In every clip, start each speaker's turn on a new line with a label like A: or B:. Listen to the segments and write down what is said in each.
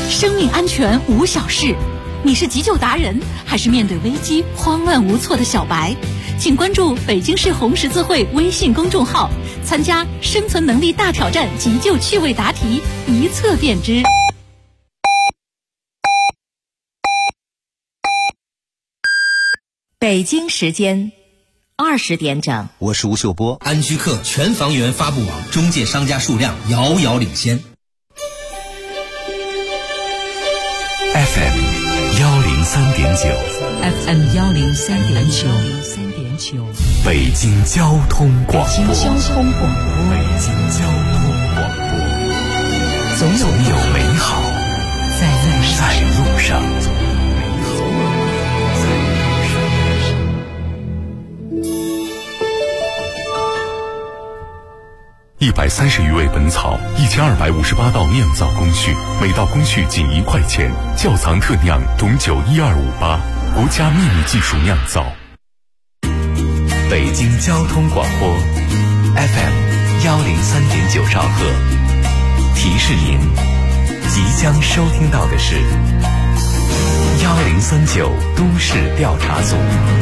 A: 生命安全无小事。你是急救达人，还是面对危机慌乱无措的小白？请关注北京市红十字会微信公众号，参加生存能力大挑战急救趣味答题，一测便知。
B: 北京时间20点整，
C: 我是吴秀波。
D: 安居客全房源发布网中介商家数量遥遥领先。
C: FM 103.9
B: FM 103.9，
C: 北京交通广播。
B: 北京交通广播，
C: 北京交通广播，总有美好在路上。130余味本草，1258道酿造工序，每道工序仅1块钱。窖藏特酿董酒12588，国家秘密技术酿造。北京交通广播 FM 103.9兆赫，提示您，即将收听到的是1039都市调查组。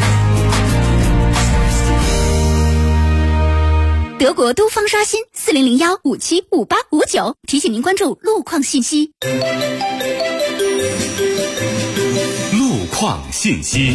E: 德国都方刷新4001575859，提醒您关注路况信息。
C: 路况信息。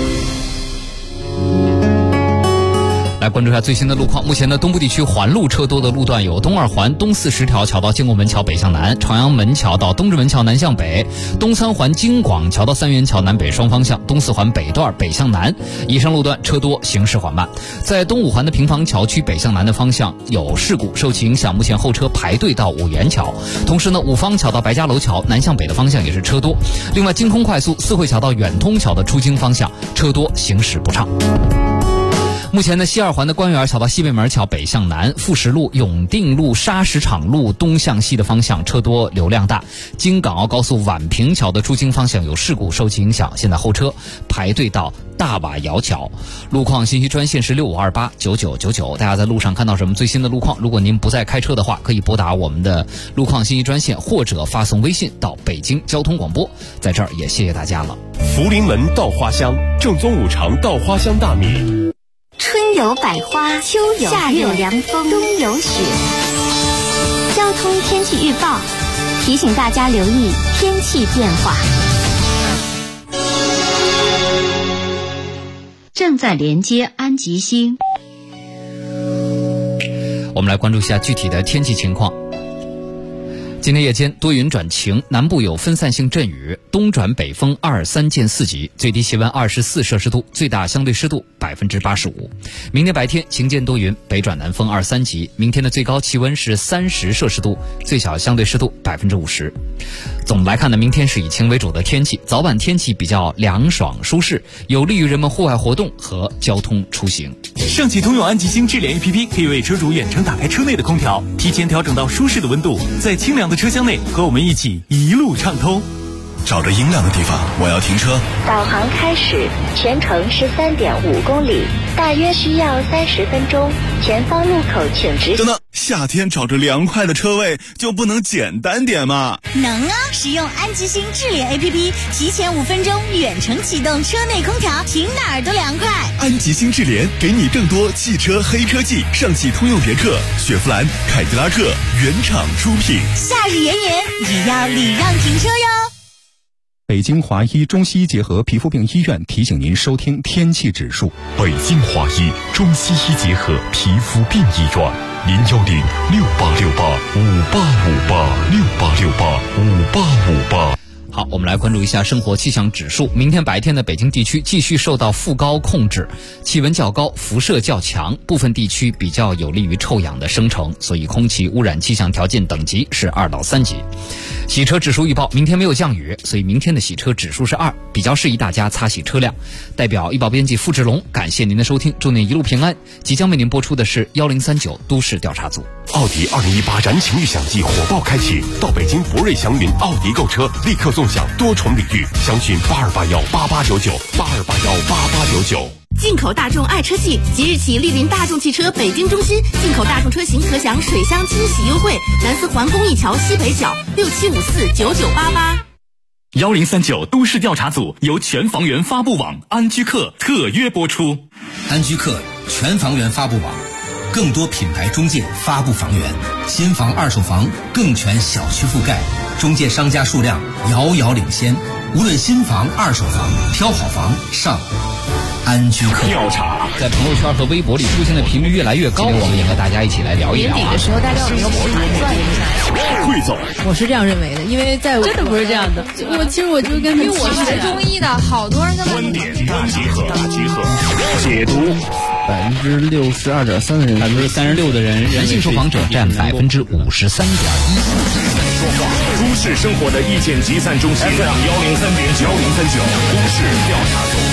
F: 来关注一下最新的路况。目前的东部地区环路车多的路段有东二环东40条桥到建国门桥北向南，朝阳门桥到东直门桥南向北，东三环京广桥到三元桥南北双方向，东四环北段北向南。以上路段车多，行驶缓慢。在东五环的平房桥区北向南的方向有事故，受其影响，目前后车排队到五元桥。同时呢，五方桥到白家楼桥南向北的方向也是车多。另外，京通快速四惠桥到远通桥的出京方向车多，行驶不畅。目前的西二环的官园桥到西北门桥北向南，富石路、永定路、砂石场路东向西的方向车多，流量大。京港澳高速宛平桥的出京方向有事故，受其影响，现在后车排队到大瓦窑桥。路况信息专线是65289999，大家在路上看到什么最新的路况，如果您不在开车的话，可以拨打我们的路况信息专线，或者发送微信到北京交通广播。在这儿也谢谢大家了。
G: 福临门稻花香，正宗五常稻花香大米。
E: 春有百花，秋有夏有凉风，冬有雪。交通天气预报提醒大家留意天气变化。
B: 正在连接安吉星。
F: 我们来关注一下具体的天气情况。今天夜间多云转晴，南部有分散性阵雨，东转北风2、3见4级，最低气温24摄氏度，最大相对湿度85%。明天白天晴间多云，北转南风2、3级，明天的最高气温是30摄氏度，最小相对湿度50%。总的来看呢，明天是以晴为主的天气，早晚天气比较凉爽舒适，有利于人们户外活动和交通出行。
H: 盛汽通用安吉星智联 APP 可以为车主远程打开车内的空调，提前调整到舒适的温度，在清凉的车厢内和我们一起一路畅通。
I: 找着阴凉的地方，我要停车。
J: 导航开始，全程13.5公里，大约需要30分钟。前方路口请直。
I: 等等，夏天找着凉快的车位就不能简单点吗？
E: 能啊！使用安吉星智联 APP， 提前5分钟远程启动车内空调，停哪儿都凉快。
I: 安吉星智联给你更多汽车黑科技，上汽通用别克、雪佛兰、凯迪拉克原厂出品。
E: 夏日炎炎，也要礼让停车哟。
K: 北京华医中西医结合皮肤病医院提醒您收听天气指数。
C: 北京华医中西医结合皮肤病医院，0106868585868685858。
F: 好，我们来关注一下生活气象指数。明天白天的北京地区继续受到副高控制，气温较高，辐射较强，部分地区比较有利于臭氧的生成，所以空气污染气象条件等级是2到3级。洗车指数预报，明天没有降雨，所以明天的洗车指数是2，比较适宜大家擦洗车辆。代表医保编辑付志龙，感谢您的收听，祝您一路平安。即将为您播出的是1039都市调查组。
G: 奥迪2018燃情预享季火爆开启，到北京博瑞祥云奥迪购车，立刻送享多重礼遇，详询82818899，82818899。
A: 进口大众爱车季即日起莅临大众汽车北京中心，进口大众车型可享水箱清洗优惠，南四环公益桥西北角，67549988。
H: 1039都市调查组由全房源发布网安居客特约播出。
D: 安居客全房源发布网，更多品牌中介发布房源，新房二手房更全小区覆盖，中介商家数量遥遥领先。无论新房二手房，挑好房上安居客。
H: 调查
F: 在朋友圈和微博里出现的频率越来越高，我们也和大家一起来聊一聊。
L: 年底的时候，大家有没有补盘算一下？
H: 汇总，
L: 我是这样认为的，因为在
A: 真的不是这样的。
L: 其实我就跟因为我是学中医的，好多人跟
H: 观点大集合，解读。
M: 62.3%的人
F: ，36%的人认为受访者占53.1%。
H: 都市生活的意见集散中心 FM 103.9，1039都市调查组。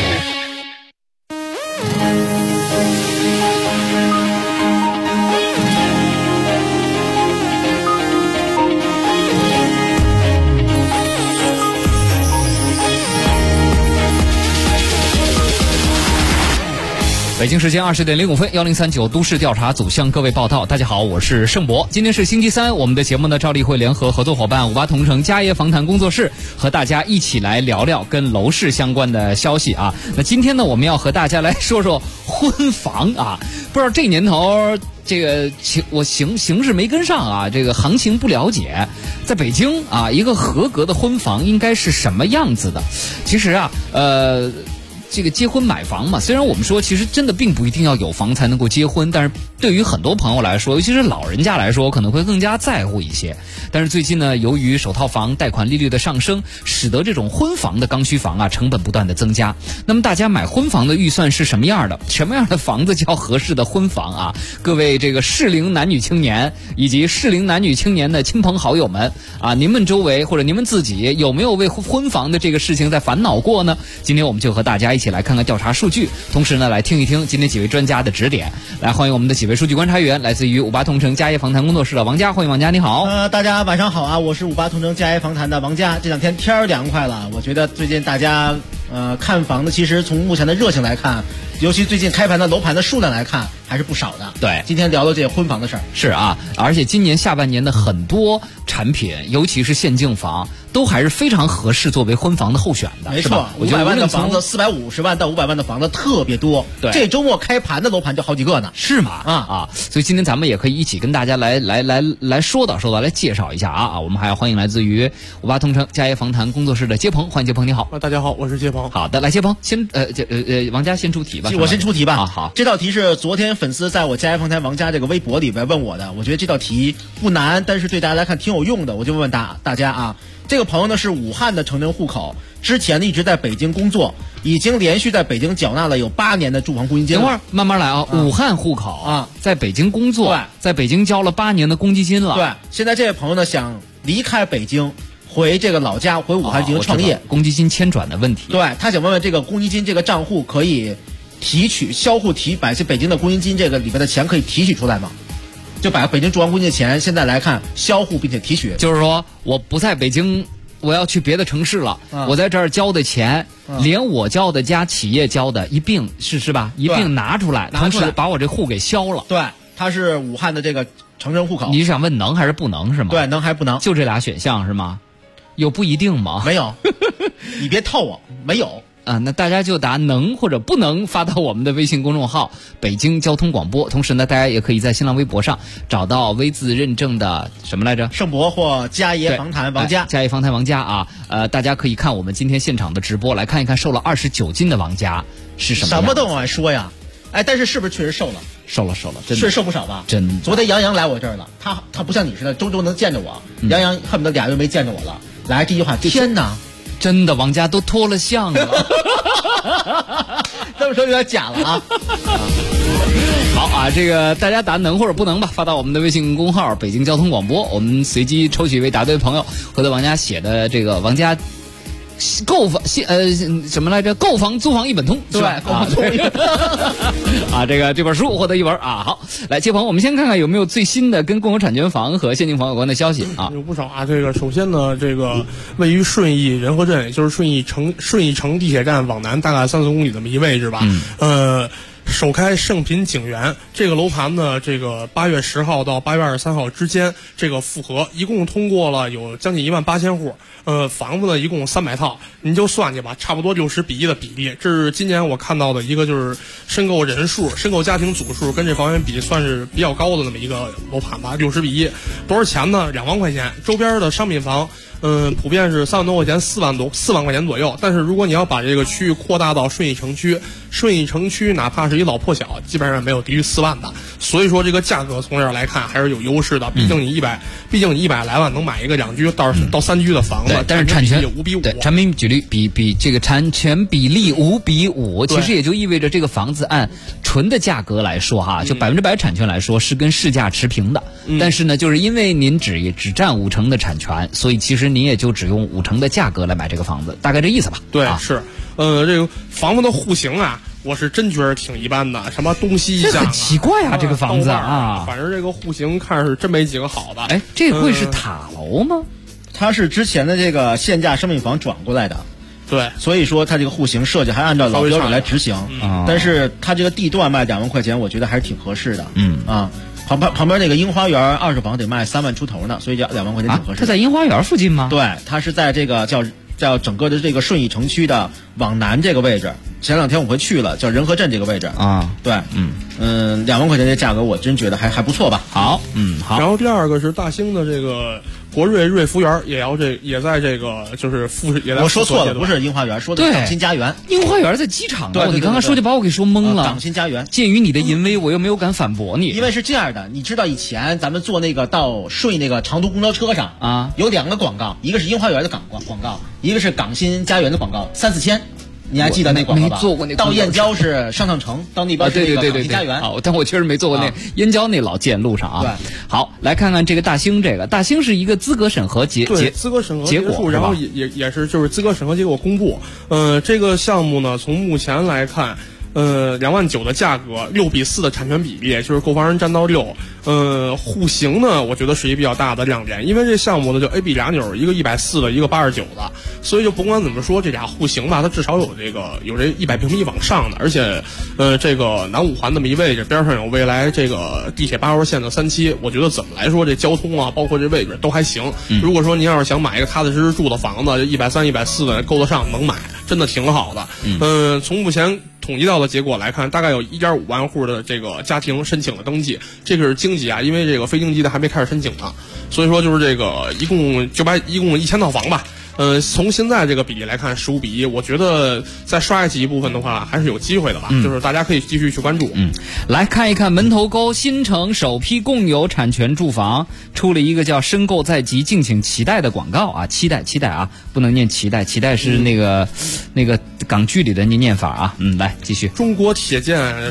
F: 北京时间20点05分，1039都市调查组向各位报道。大家好，我是盛博。今天是星期三，我们的节目呢照例会联合合作伙伴58同城家业房谈工作室，和大家一起来聊聊跟楼市相关的消息啊。那今天呢，我们要和大家来说说婚房啊。不知道这年头这个形势没跟上啊，这个行情不了解。在北京啊，一个合格的婚房应该是什么样子的？其实啊，这个结婚买房嘛，虽然我们说其实真的并不一定要有房才能够结婚，但是对于很多朋友来说，尤其是老人家来说，可能会更加在乎一些。但是最近呢，由于首套房贷款利率的上升，使得这种婚房的刚需房啊成本不断的增加。那么大家买婚房的预算是什么样的？什么样的房子叫合适的婚房啊？各位这个适龄男女青年以及适龄男女青年的亲朋好友们啊，您们周围或者您们自己有没有为婚房的这个事情在烦恼过呢？今天我们就和大家一起来看看调查数据，同时呢来听一听今天几位专家的指点。来欢迎我们的几位数据观察员，来自于58同城家业房谈工作室的王佳，欢迎王佳，你好。
N: 大家晚上好啊，我是58同城家业房谈的王佳。这两天天儿凉快了，我觉得最近大家看房的，其实从目前的热情来看，尤其最近开盘的楼盘的数量来看，还是不少的。
F: 对，
N: 今天聊聊这婚房的事儿。
F: 是啊，而且今年下半年的很多产品，尤其是现净房，都还是非常合适作为婚房的候选的。
N: 没错，500万的房子，450万到500万的房子特别多。
F: 对，
N: 这周末开盘的楼盘就好几个呢。
F: 是吗？所以今天咱们也可以一起跟大家来说到，来介绍一下啊。我们还要欢迎来自于58同城家业房谈工作室的接鹏，欢迎接鹏，你好。
O: 大家好，我是接鹏。
F: 好的，来接鹏，先王佳先出题吧。
N: 我先出题吧。
F: 好，
N: 这道题是昨天粉丝在我家业房谈王佳这个微博里边问我的，我觉得这道题不难，但是对大家来看挺有用的，我就问大家啊。这个朋友呢是武汉的城镇户口，之前一直在北京工作，已经连续在北京缴纳了有8年的住房公积金了。
F: 等会儿慢慢来啊，武汉户口啊，在北京工作，对，在北京交了8年的公积金了。
N: 对，现在这位朋友呢想离开北京，回这个老家，回武汉进行创业，
F: 公积金迁转的问题。
N: 对，他想问问这个公积金这个账户可以提取销户把这北京的公积金这个里边的钱可以提取出来吗？就把北京住房公积金的钱现在来看销户并且提取，
F: 就是说我不在北京，我要去别的城市了，我在这儿交的钱，连我交的加企业交的一并是吧？一并拿出来，同时把我这户给销了。
N: 对，他是武汉的这个城镇户口。
F: 你是想问能还是不能是吗？
N: 对，能还是不能？
F: 就这俩选项是吗？有不一定吗？
N: 没有，你别套我，没有。
F: 那大家就答能或者不能发到我们的微信公众号北京交通广播，同时呢大家也可以在新浪微博上找到微字认证的什么来着，
N: 盛博或家业房谈王佳，
F: 家业房谈王佳啊。大家可以看我们今天现场的直播，来看一看瘦了29斤的王佳是什么样。
N: 什么都往外说呀，但是不是确实瘦了？
F: 瘦了，真的
N: 确实瘦不少吧？
F: 真的。
N: 昨天杨洋来我这儿了，他不像你似的周能见着我，杨洋恨不得2月没见着我了。来这句话，天哪！
F: 真的，王佳都脱了相了。
N: 这么说有点假了啊。
F: 好啊，这个大家答能或者不能吧，发到我们的微信公号北京交通广播，我们随机抽取一位答对的朋友，获得王佳写的这个王佳购房什么来着？购房租房一本通，
N: 对，购房租房一本通
F: 啊，这本书获得一本啊。好，来接鹏，我们先看看有没有最新的跟共有产权房和现金房有关的消息啊。
O: 有不少啊，这个首先呢，这个位于顺义仁和镇，也就是顺义城地铁站往南大概3-4公里这么一位置吧。 首开盛品景园这个楼盘呢，这个8月10号到8月23号之间，这个复核一共通过了有将近18000户，房子呢一共300套，您就算去吧，差不多60:1的比例。这是今年我看到的一个就是申购人数、申购家庭组数跟这房源比算是比较高的那么一个楼盘吧，60:1。多少钱呢？2万块钱。周边的商品房。普遍是3万多块钱，4万块钱左右。但是如果你要把这个区域扩大到顺义城区，顺义城区哪怕是一老破小，基本上没有低于4万的。所以说这个价格从这儿来看还是有优势的。毕竟你100来万能买一个2居到3居的房子，
F: 但是产权
O: 5:5，
F: 对，产品比例比这个产权比例5:5，其实也就意味着这个房子按纯的价格来说哈，就100%产权来说是跟市价持平的。但是呢，就是因为您只占50%的产权，所以其实您也就只用50%的价格来买这个房子，大概这意思吧。
O: 对，是，这个房子的户型啊，我是真觉得挺一般的，什么东西向，
F: 这很奇怪啊，这个房子啊，
O: 反正这个户型看是真没几个好的。
F: 哎，这会是塔楼吗？
N: 它是之前的这个现价商品房转过来的。
O: 对，
N: 所以说它这个户型设计还按照老标准来执行，但是它这个地段卖2万块钱，我觉得还是挺合适的。旁边那个樱花园二手房得卖3万出头呢，所以2万块钱挺合适的。
F: 它在樱花园附近吗？
N: 对，它是在这个叫整个的这个顺义城区的往南这个位置。前2天我回去了，叫仁和镇这个位置啊。对，2万块钱的价格，我真觉得还不错吧。
F: 好，好。
O: 然后第二个是大兴的这个国瑞福园，也在这个就是也在。
N: 我说错了，不是樱花园，说的是港新家园。
F: 樱花园在机场。
N: 对，
F: 你刚刚说就把我给说懵了。
N: 港新家园。
F: 鉴于你的淫威，我又没有敢反驳你。
N: 因为是这样的，你知道以前咱们坐那个到顺义那个长途公交车上啊，有2个广告，一个是樱花园的广告，一个是港新家园的广告，3、4千。你还记得那广告吧？
F: 没坐过那
N: 到燕郊是上趟城，到那边是那个港新家园。
F: 但我确实没坐过那燕郊那老建路上啊。
N: 对，
F: 好，来看看这个大兴，大兴是一个资格审核结果，
O: 然后也是就是资格审核结果公布。这个项目呢，从目前来看。2万9的价格，6:4的产权比例，就是购房人占到6。户型呢，我觉得是一比较大的亮点，因为这项目呢就 A、B 俩钮，一个140的，一个89的，所以就甭管怎么说，这俩户型吧，它至少有这100平米往上的，而且这个南5环那么一位置，边上有未来这个地铁8号线的3期，我觉得怎么来说这交通啊，包括这位置都还行。如果说您要是想买一个踏踏实实住的房子，130、140的够得上，能买，真的挺好的。从目前统计到的结果来看，大概有1.5万户的这个家庭申请了登记，这个是经济啊，因为这个非经济的还没开始申请呢，所以说就是这个一共1000套房吧。从现在这个比例来看，15:1，我觉得再刷下去一部分的话，还是有机会的吧。就是大家可以继续去关注。
F: 来看一看门头沟新城首批共有产权住房出了一个叫"申购在即，敬请期待"的广告啊，期待啊，不能念期待，期待是那个港剧里的念法啊。来继续。
O: 中国铁建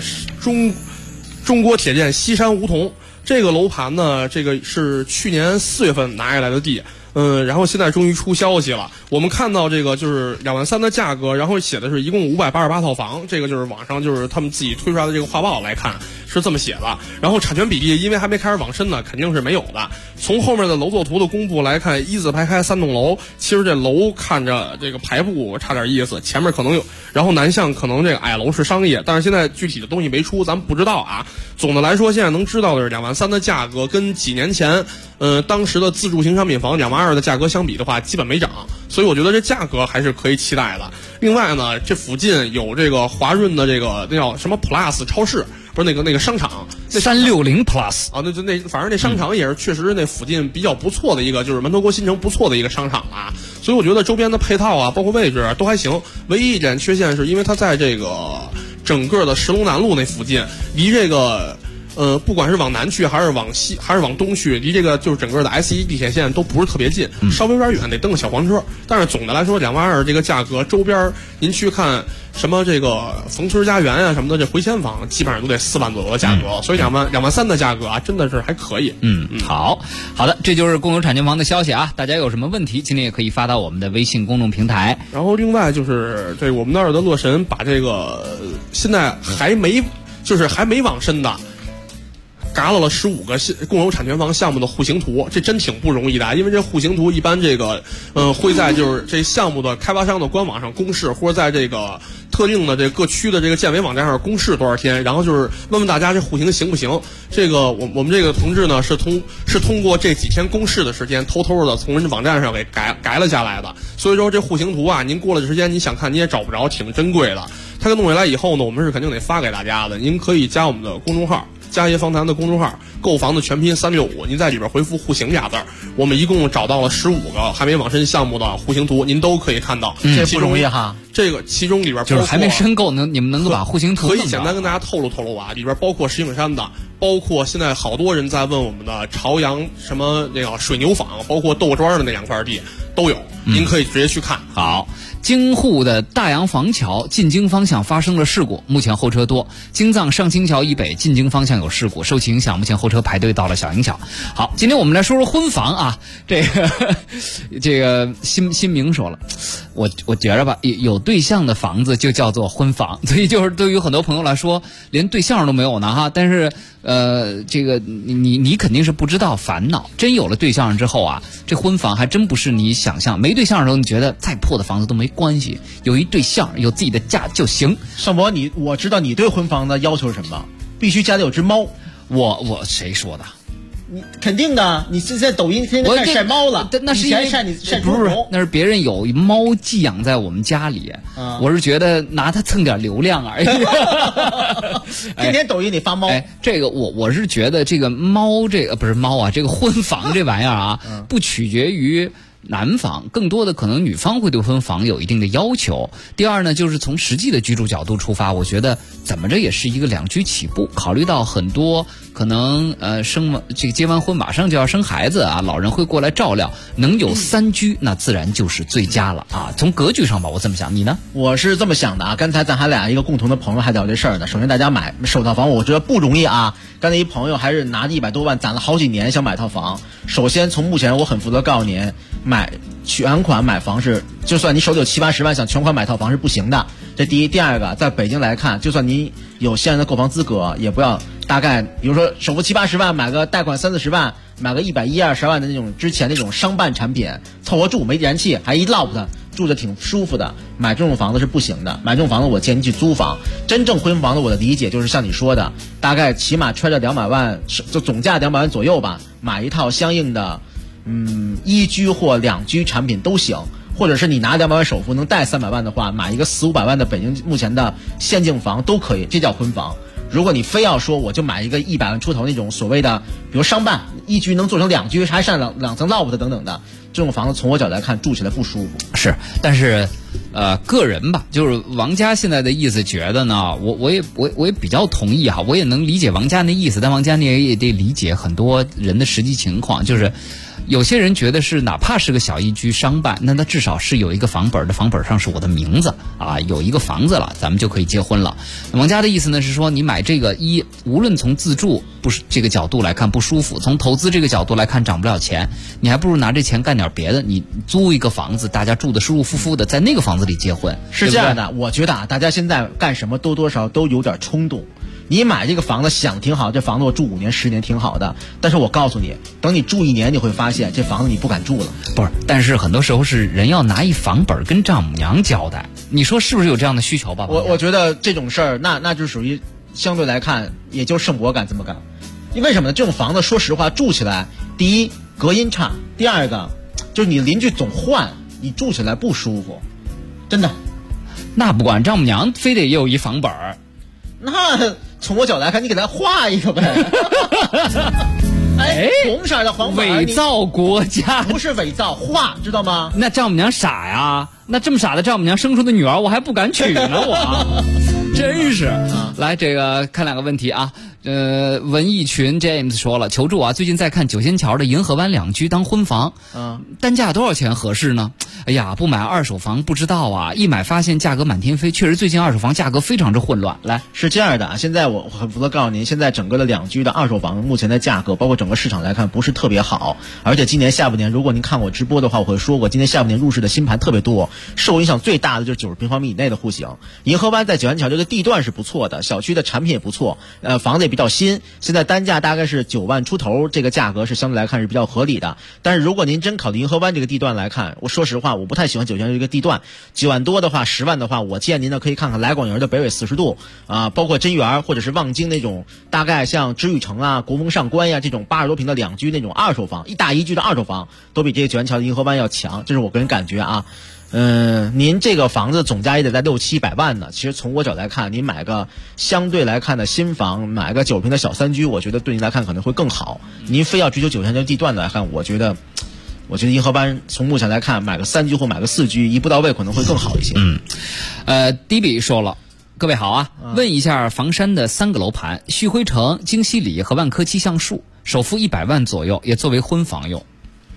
O: 西山梧桐这个楼盘呢，这个是去年4月份拿下来的地。然后现在终于出消息了。我们看到这个就是2万3的价格，然后写的是一共588套房，这个就是网上就是他们自己推出来的这个画报来看是这么写的。然后产权比例因为还没开始往深呢，肯定是没有的。从后面的楼作图的公布来看，1字排开3栋楼，其实这楼看着这个排布差点意思，前面可能有，然后南向可能这个矮楼是商业，但是现在具体的东西没出，咱们不知道啊。总的来说，现在能知道的是2万3的价格跟几年前当时的自住型商品房2万2的价格相比的话，基本没涨，所以我觉得这价格还是可以期待的。另外呢，这附近有这个华润的这个那叫什么 Plus 超市，不是那个商场
F: 360 Plus
O: 啊，反正那商场也是确实那附近比较不错的一个，就是门头沟新城不错的一个商场啊。所以我觉得周边的配套啊，包括位置都还行。唯一一点缺陷是因为它在这个整个的石龙南路那附近，离这个不管是往南去还是往西还是往东去，离这个就是整个的 S1 地铁线都不是特别近，稍微有点远，得蹬个小黄车。但是总的来说，2万2这个价格，周边您去看什么这个冯村家园啊什么的，这回迁房基本上都得4万左右的价格，所以2万3的价格啊，真的是还可以。
F: 好的，这就是共有产权房的消息啊。大家有什么问题，今天也可以发到我们的微信公众平台。
O: 然后另外就是这我们那儿的乐神把这个现在还没往深的。 嘎了15个共有产权房项目的户型图，这真挺不容易的。因为这户型图一般这个会在就是这项目的开发商的官网上公示，或者在这个特定的这各区的这个建委网站上公示多少天，然后就是问问大家这户型行不行。这个我们这个同志呢是通过这几天公示的时间，偷偷的从人家网站上给改了下来的。所以说这户型图啊，您过了这时间你想看你也找不着，挺珍贵的。他给弄下来以后呢，我们是肯定得发给大家的。您可以加我们的公众号，家业访谈的公众号，购房的全拼365，您在里边回复户型俩字儿，我们一共找到了15个还没网申项目的户型图，您都可以看到。
N: 这不容易哈。
O: 这个其中里边
F: 就是还没申购呢，你们能够把户型图
O: 可以简单跟大家透露啊，里边包括石景山的，包括现在好多人在问我们的朝阳什么那个水牛坊，包括豆庄的那2块地都有，您可以直接去看。
F: 好，京沪的大洋房桥进京方向发生了事故，目前后车多。京藏上清桥以北进京方向有事故，受其影响，目前后车排队到了小营桥。好，今天我们来说说婚房啊，这个新明说了，我觉着吧，有对象的房子就叫做婚房，所以就是对于很多朋友来说，连对象都没有呢哈。但是这个你肯定是不知道烦恼，真有了对象之后啊，这婚房还真不是你想象。没对象的时候，你觉得再破的房子都没关系，有一对象，有自己的家就行。
N: 尚博，我知道你对婚房的要求是什么？必须家里有只猫。
F: 我谁说的？
N: 你肯定的，你是在抖音天天晒猫了，
F: 那是因为
N: 晒
F: 不是，那是别人有猫寄养在我们家里，我是觉得拿它蹭点流量而已。
N: 天天抖音里发猫，
F: 这个我是觉得这个猫不是猫啊，这个婚房这玩意儿啊，不取决于男方，更多的可能女方会对婚房有一定的要求。第二呢，就是从实际的居住角度出发，我觉得怎么着也是一个2居起步。考虑到很多可能这个结完婚马上就要生孩子啊，老人会过来照料，能有3居那自然就是最佳了啊。从格局上吧，我这么想，你呢？
N: 我是这么想的啊。刚才咱还俩一个共同的朋友还聊这事儿呢。首先大家买首套房，我觉得不容易啊。刚才一朋友还是拿着100多万攒了好几年想买套房。首先从目前我很负责告诉您，买全款买房是，就算你手里有70-80万想全款买套房是不行的。这第一。第二个，在北京来看，就算您有现在的购房资格，也不要大概比如说首付70-80万买个贷款30-40万，买个110-120万的那种之前那种商办产品凑合住，没燃气还一 loft 住着挺舒服的，买这种房子是不行的。买这种房子我建议去租房。真正婚房的我的理解就是像你说的，大概起码揣着200万，就总价200万左右吧，买一套相应的1居或2居产品都行。或者是你拿200万首付能贷300万的话，买一个400-500万的北京目前的限境房都可以，这叫婚房。如果你非要说我就买一个100万出头那种所谓的，比如商办1居能做成2居，还上两层 loft 等等的这种房子，从我角度来看住起来不舒服。
F: 是，但是个人吧，就是王家现在的意思觉得呢，我也比较同意哈，我也能理解王家那意思，但王家你也得理解很多人的实际情况，就是有些人觉得是哪怕是个小1居商办，那他至少是有一个房本的，房本上是我的名字啊，有一个房子了，咱们就可以结婚了。王家的意思呢是说，你买这个无论从自住不是这个角度来看不舒服，从投资这个角度来看涨不了钱，你还不如拿这钱干点别的，你租一个房子，大家住的舒舒服服的，在那个房子里结婚。
N: 是这样的，我觉得啊，大家现在干什么多多少少都有点冲动。你买这个房子想挺好，这房子我住5年10年挺好的，但是我告诉你，等你住1年你会发现这房子你不敢住了。
F: 不是，但是很多时候是人要拿一房本跟丈母娘交代，你说是不是有这样的需求吧？
N: 我觉得这种事儿那就属于相对来看也就盛博敢这么干。为什么呢？这种房子说实话住起来，第一隔音差，第二个就是你邻居总换，你住起来不舒服，真的。
F: 那不管丈母娘非得也有一房本儿，
N: 那从我角度来看，你给他画一个呗。红色的黄本，
F: 伪造国家
N: 不是伪造，画知道吗？
F: 那丈母娘傻呀，那这么傻的丈母娘生出的女儿，我还不敢娶呢，我真是。来，这个看2个问题啊。文艺群 James 说了，求助啊！最近在看9仙桥的银河湾2居当婚房，单价多少钱合适呢？哎呀，不买二手房不知道啊，一买发现价格满天飞，确实最近二手房价格非常之混乱。来，
N: 是这样的啊，现在我很负责告诉您，现在整个的2居的二手房目前的价格，包括整个市场来看不是特别好，而且今年下半年，如果您看我直播的话，我会说过，今年下半年入市的新盘特别多，受影响最大的就是90平方米以内的户型。银河湾在9仙桥这个地段是不错的，小区的产品也不错，房子也比较比较新，现在单价大概是9万出头，这个价格是相对来看是比较合理的。但是如果您真考虑银河湾这个地段来看，我说实话，我不太喜欢9泉这个地段，9万多的话，10万的话，我建议您呢可以看看来广营的北纬40度啊，包括真源或者是望京那种，大概像知遇城啊、国风上关呀这种80多平的两居那种二手房，一大一居的二手房，都比这个九元桥的银河湾要强，这是我个人感觉啊。您这个房子总价也得在6、7百万呢。其实从我角度来看，您买个相对来看的新房，买个9平的小3居，我觉得对您来看可能会更好。您非要追求9泉桥地段的来看，我觉得银河湾从目前来看，买个3居或买个4居，一步到位可能会更好一些。
F: 迪比说了。各位好啊，问一下房山的3个楼盘：旭辉城、京西里和万科七橡树，首付100万左右，也作为婚房用。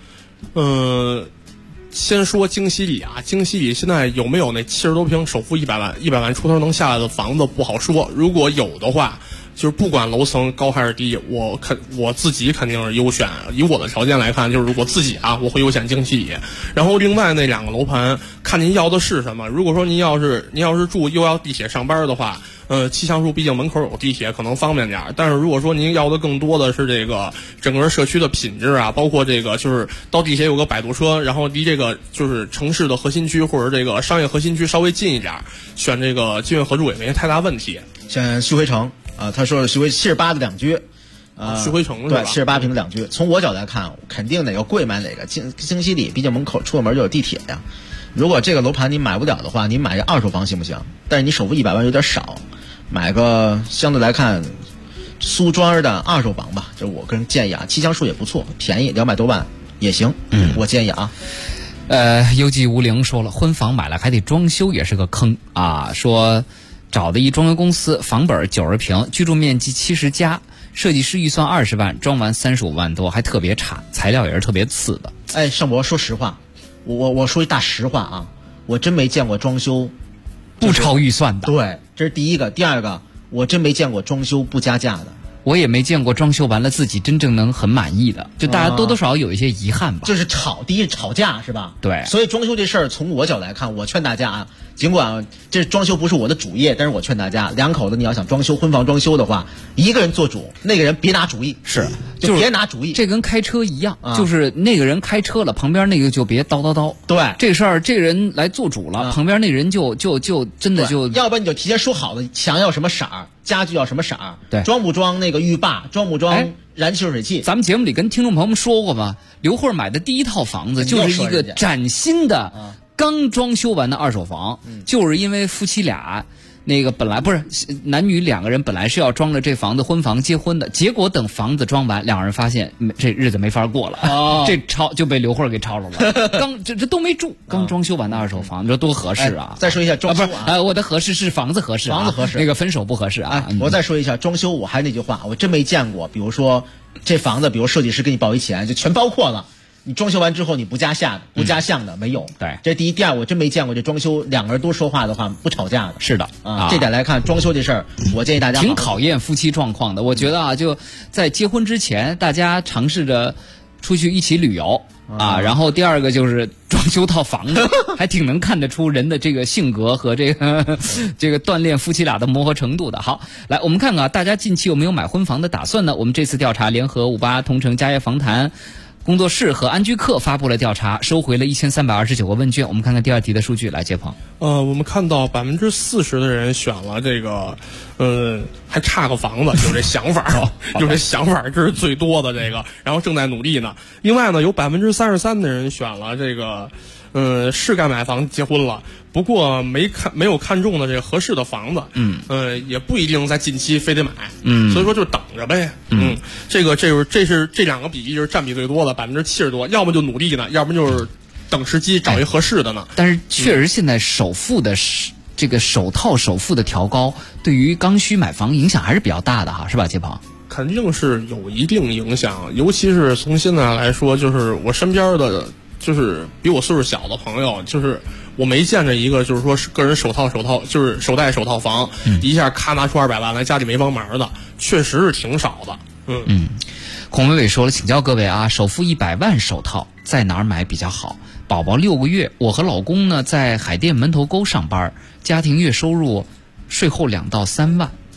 O: 先说京西里啊，京西里现在有没有那70多平首付100万100万出头能下来的房子不好说，如果有的话，就是不管楼层高还是低，我自己肯定是优选。以我的条件来看，就是如果自己啊，我会优选京西里。然后另外那2个楼盘，看您要的是什么。如果说您要是住又要地铁上班的话，七橡树毕竟门口有地铁，可能方便点。但是如果说您要的更多的是这个整个社区的品质啊，包括这个就是到地铁有个摆渡车，然后离这个就是城市的核心区或者这个商业核心区稍微近一点，选这个金悦合住也没太大问题。
N: 选旭辉城他说的旭辉78的两居。
O: 旭辉城是吧？
N: 对，78平的两居。从我角度来看，肯定哪个贵买哪个。京西里毕竟门口出了门就有地铁呀。如果这个楼盘你买不了的话，你买个二手房行不行？但是你首付100万有点少，买个相对来看苏庄的二手房吧，这是我个人建议啊。七橡树也不错，便宜200多万也行。我建议啊。
F: 幽寂无灵说了，婚房买了还得装修，也是个坑啊。说找的一装修公司，房本90平，居住面积70加，设计师预算20万，装完35万多，还特别差，材料也是特别次的。
N: 盛博，说实话，我说一大实话啊，我真没见过装修
F: 不超预算的。
N: 对，这是第一个。第二个，我真没见过装修不加价的。
F: 我也没见过装修完了自己真正能很满意的，就大家多多少少有一些遗憾吧。
N: 就是第一吵架是吧？
F: 对。
N: 所以装修这事儿，从我角度来看，我劝大家啊，尽管这装修不是我的主业，但是我劝大家，两口子你要想装修婚房装修的话，一个人做主，那个人别拿主意。
F: 是，
N: 就别拿主意。
F: 这跟开车一样，就是那个人开车了，旁边那个就别叨。
N: 对，
F: 这事儿这个人来做主了，旁边那人就真的就，
N: 要不然你就提前说好了，墙要什么色儿，家具要什么色儿，
F: 对，
N: 装不装那个浴霸，装不装燃气热水器。
F: 咱们节目里跟听众朋友们说过吗？刘慧买的第一套房子就是一个崭新的刚装修完的二手房，就是因为夫妻俩那个本来不是男女2个人本来是要装着这房子婚房结婚的，结果等房子装完2人发现这日子没法过了，这就被刘慧给抄了。这都没住，刚装修完的二手房，你说多合适啊！
N: 再说一下装修
F: 我的合适是房子合适，
N: 房子合适，
F: 那个分手不合适啊。
N: 我再说一下装修，我还是那句话，我真没见过，比如说这房子，比如设计师给你报一钱就全包括了。你装修完之后你不加项的没有。
F: 对，
N: 这第一。第二，我真没见过这装修2个人多说话的话不吵架的。
F: 是的
N: 这点来看，装修这事儿，我建议大家
F: 挺考验夫妻状况的。我觉得啊，就在结婚之前，大家尝试着出去一起旅游然后第二个就是装修套房子，还挺能看得出人的这个性格和这个锻炼夫妻俩的磨合程度的。好，来我们看看大家近期有没有买婚房的打算呢？我们这次调查联合58同城家业房谈工作室和安居客发布了调查，收回了1329个问卷。我们看看第2题的数据，来接鹏。
O: 我们看到40%的人选了这个，还差个房子，有这想法，有这想法，这是最多的这个，然后正在努力呢。另外呢，有33%的人选了这个，是该买房结婚了，不过没有看中的这个合适的房子，也不一定在近期非得买，所以说就等着呗，这是这2个比例就是占比最多的70%多，要么就努力呢，要么就是等时机找一合适的呢。
F: 但是确实现在首付的这个首套首付的调高，对于刚需买房影响还是比较大的哈，是吧，杰鹏？
O: 肯定是有一定影响，尤其是从现在来说，就是我身边的。就是比我岁数小的朋友，就是我没见着一个就是说是个人首套就是首贷首套房，一下咔拿出200万来，家里没帮忙的，确实是挺少的。
F: 孔伟伟说了，请教各位啊，首付100万首套在哪儿买比较好？宝宝6个月，我和老公呢在海淀门头沟上班，家庭月收入税后2到3万。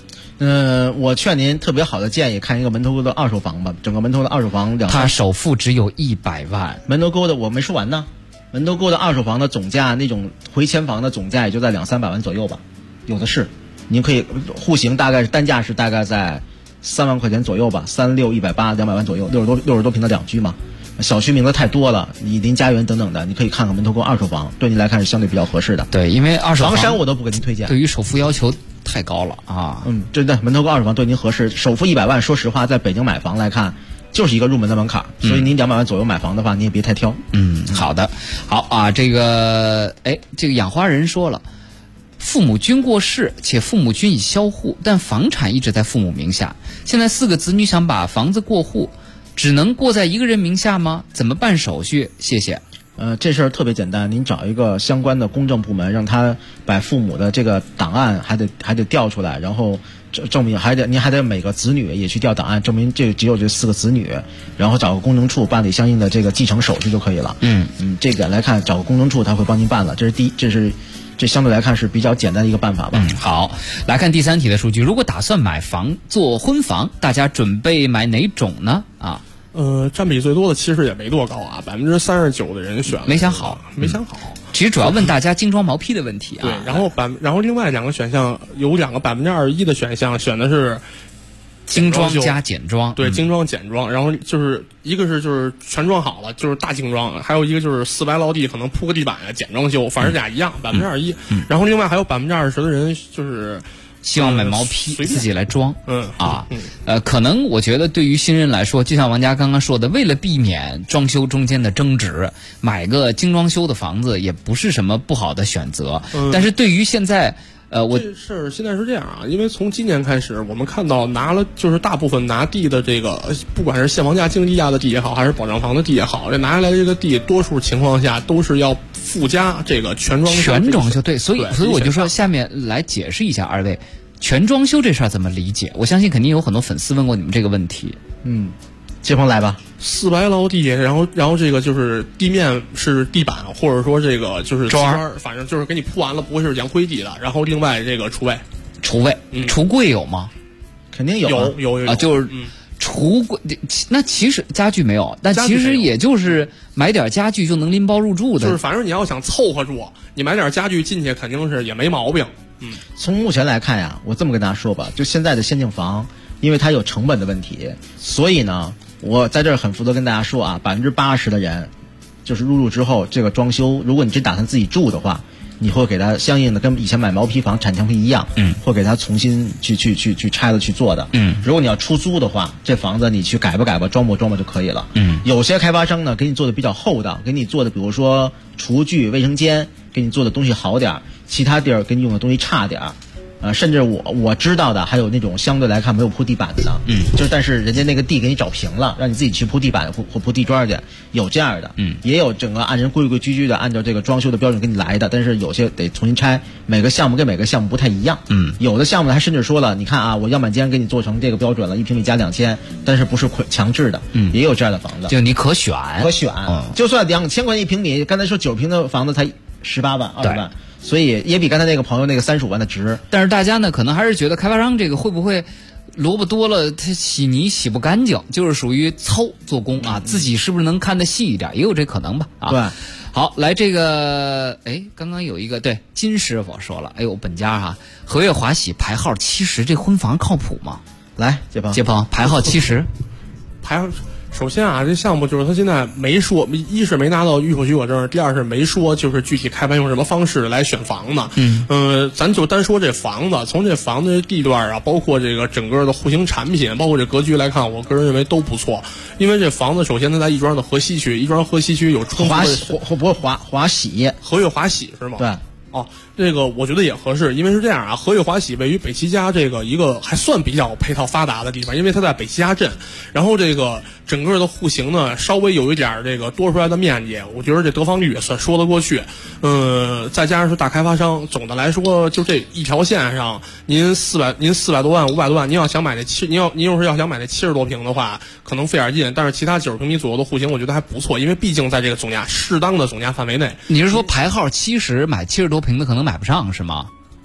N: 我劝您特别好的建议，看一个门头沟的二手房吧。整个门头的二手房
F: 他首付只有100万。
N: 门头沟的我没说完呢。门头沟的二手房的总价，那种回迁房的总价也就在200-300万左右吧，有的是。您可以户型大概是单价是大概在3万块钱左右吧，36180，200万左右，60多平的两居嘛。小区名字太多了，以林家园等等的，你可以看看门头沟二手房，对您来看是相对比较合适的。
F: 对，因为二手房
N: 房山我都不给您推荐，
F: 对于首付要求太高了啊。
N: 真的，门头沟二手房对您合适，首付100万，说实话，在北京买房来看，就是一个入门的门槛，所以您200万左右买房的话，你也别太挑。
F: 好的，好啊，这个养花人说了，父母均过世，且父母均已销户，但房产一直在父母名下。现在4个子女想把房子过户，只能过在一个人名下吗？怎么办手续？谢谢。
N: 这事儿特别简单，您找一个相关的公证部门，让他把父母的这个档案还得调出来，然后证明您还得每个子女也去调档案，证明只有这4个子女，然后找个公证处办理相应的这个继承手续就可以了。这个来看，找个公证处他会帮您办了，这相对来看是比较简单的一个办法吧。
F: 好，来看第3题的数据。如果打算买房做婚房，大家准备买哪种呢？
O: 占比最多的其实也没多高啊，39%的人选了，
F: 没想好。其实主要问大家精装毛坯的问题啊。
O: 对，然后另外2个选项有2个21%的选项选的是
F: 精装加简装。
O: 对，精装简装，然后就是一个是就是全装好了，就是大精装，还有一个就是4白落地，可能铺个地板啊，简装修，反正俩一样21%。然后另外还有20%的人就是
F: 希望买毛坯自己来装。可能我觉得对于新人来说，就像王佳刚刚说的，为了避免装修中间的争执，买个精装修的房子也不是什么不好的选择。但是对于现在
O: 这事儿现在是这样啊，因为从今年开始，我们看到就是大部分拿地的这个，不管是现房价、经济价的地也好，还是保障房的地也好，这拿下来的这个地，多数情况下都是要附加这个全装修。
F: 对，所以我就说，下面来解释一下二位全装修这事儿怎么理解。我相信肯定有很多粉丝问过你们这个问题。
N: 接风来吧。
O: 4白落地，然后这个就是地面是地板，或者说这个就是砖，反正就是给你铺完了，不会是洋灰地的。然后另外这个橱位，
F: 橱柜有吗？
N: 肯定有
O: 啊，
F: 就是橱柜。那其实家具没有，但其实也就是买点家具就能拎包入住的。
O: 就是反正你要想凑合住，你买点家具进去肯定是也没毛病。
N: 从目前来看呀，我这么跟大家说吧，就现在的先进房，因为它有成本的问题，所以呢，我在这儿很负责跟大家说啊，80%的人就是入住之后这个装修，如果你真打算自己住的话，你会给它相应的跟以前买毛坯房产墙皮一样，会给它重新去拆了去做的。如果你要出租的话，这房子你去改吧装吧就可以了。有些开发商呢给你做的比较厚道，给你做的比如说厨具、卫生间，给你做的东西好点，其他地儿给你用的东西差点。甚至我知道的还有那种相对来看没有铺地板的，就是但是人家那个地给你找平了，让你自己去铺地板或铺地砖去，有这样的，也有整个按人规规矩矩的按照这个装修的标准给你来的，但是有些得重新拆，每个项目跟每个项目不太一样，有的项目还甚至说了，你看啊，我样板间给你做成这个标准了，1平米加2000，但是不是强制的，也有这样的房子，
F: 就你可选，
N: 就算2000块1平米，刚才说9平的房子才18万20万。所以也比刚才那个朋友那个35万的值，
F: 但是大家呢可能还是觉得开发商这个会不会萝卜多了他洗泥洗不干净，就是属于糙做工啊，自己是不是能看得细一点，也有这可能吧啊。
N: 对，
F: 好，来这个刚刚有一个对金师傅说了，本家和悦华喜排号70，这婚房靠谱吗？
N: 来，
F: 接鹏排号70，
O: 首先啊，这项目就是他现在没说，一是没拿到预售许可证，第二是没说就是具体开盘用什么方式来选房子。咱就单说这房子，从这房子地段啊，包括这个整个的户型产品，包括这格局来看，我个人认为都不错。因为这房子首先它在亦庄的河西区，亦庄河西区有充分的
N: 华喜
O: 和悦华喜是吗？
N: 对。
O: 这个我觉得也合适，因为是这样啊，和悦华喜位于北齐家这个一个还算比较配套发达的地方，因为它在北齐家镇，然后这个整个的户型呢稍微有一点这个多出来的面积，我觉得这得房率也算说得过去。再加上是大开发商，总的来说就这一条线上，您400多万500多万，您要想买您要是想买那70多平的话，可能费点劲，但是其他90平米左右的户型我觉得还不错，因为毕竟在这个适当的总价范围内。
F: 你是说排号70买70多平的可能买不上是吗？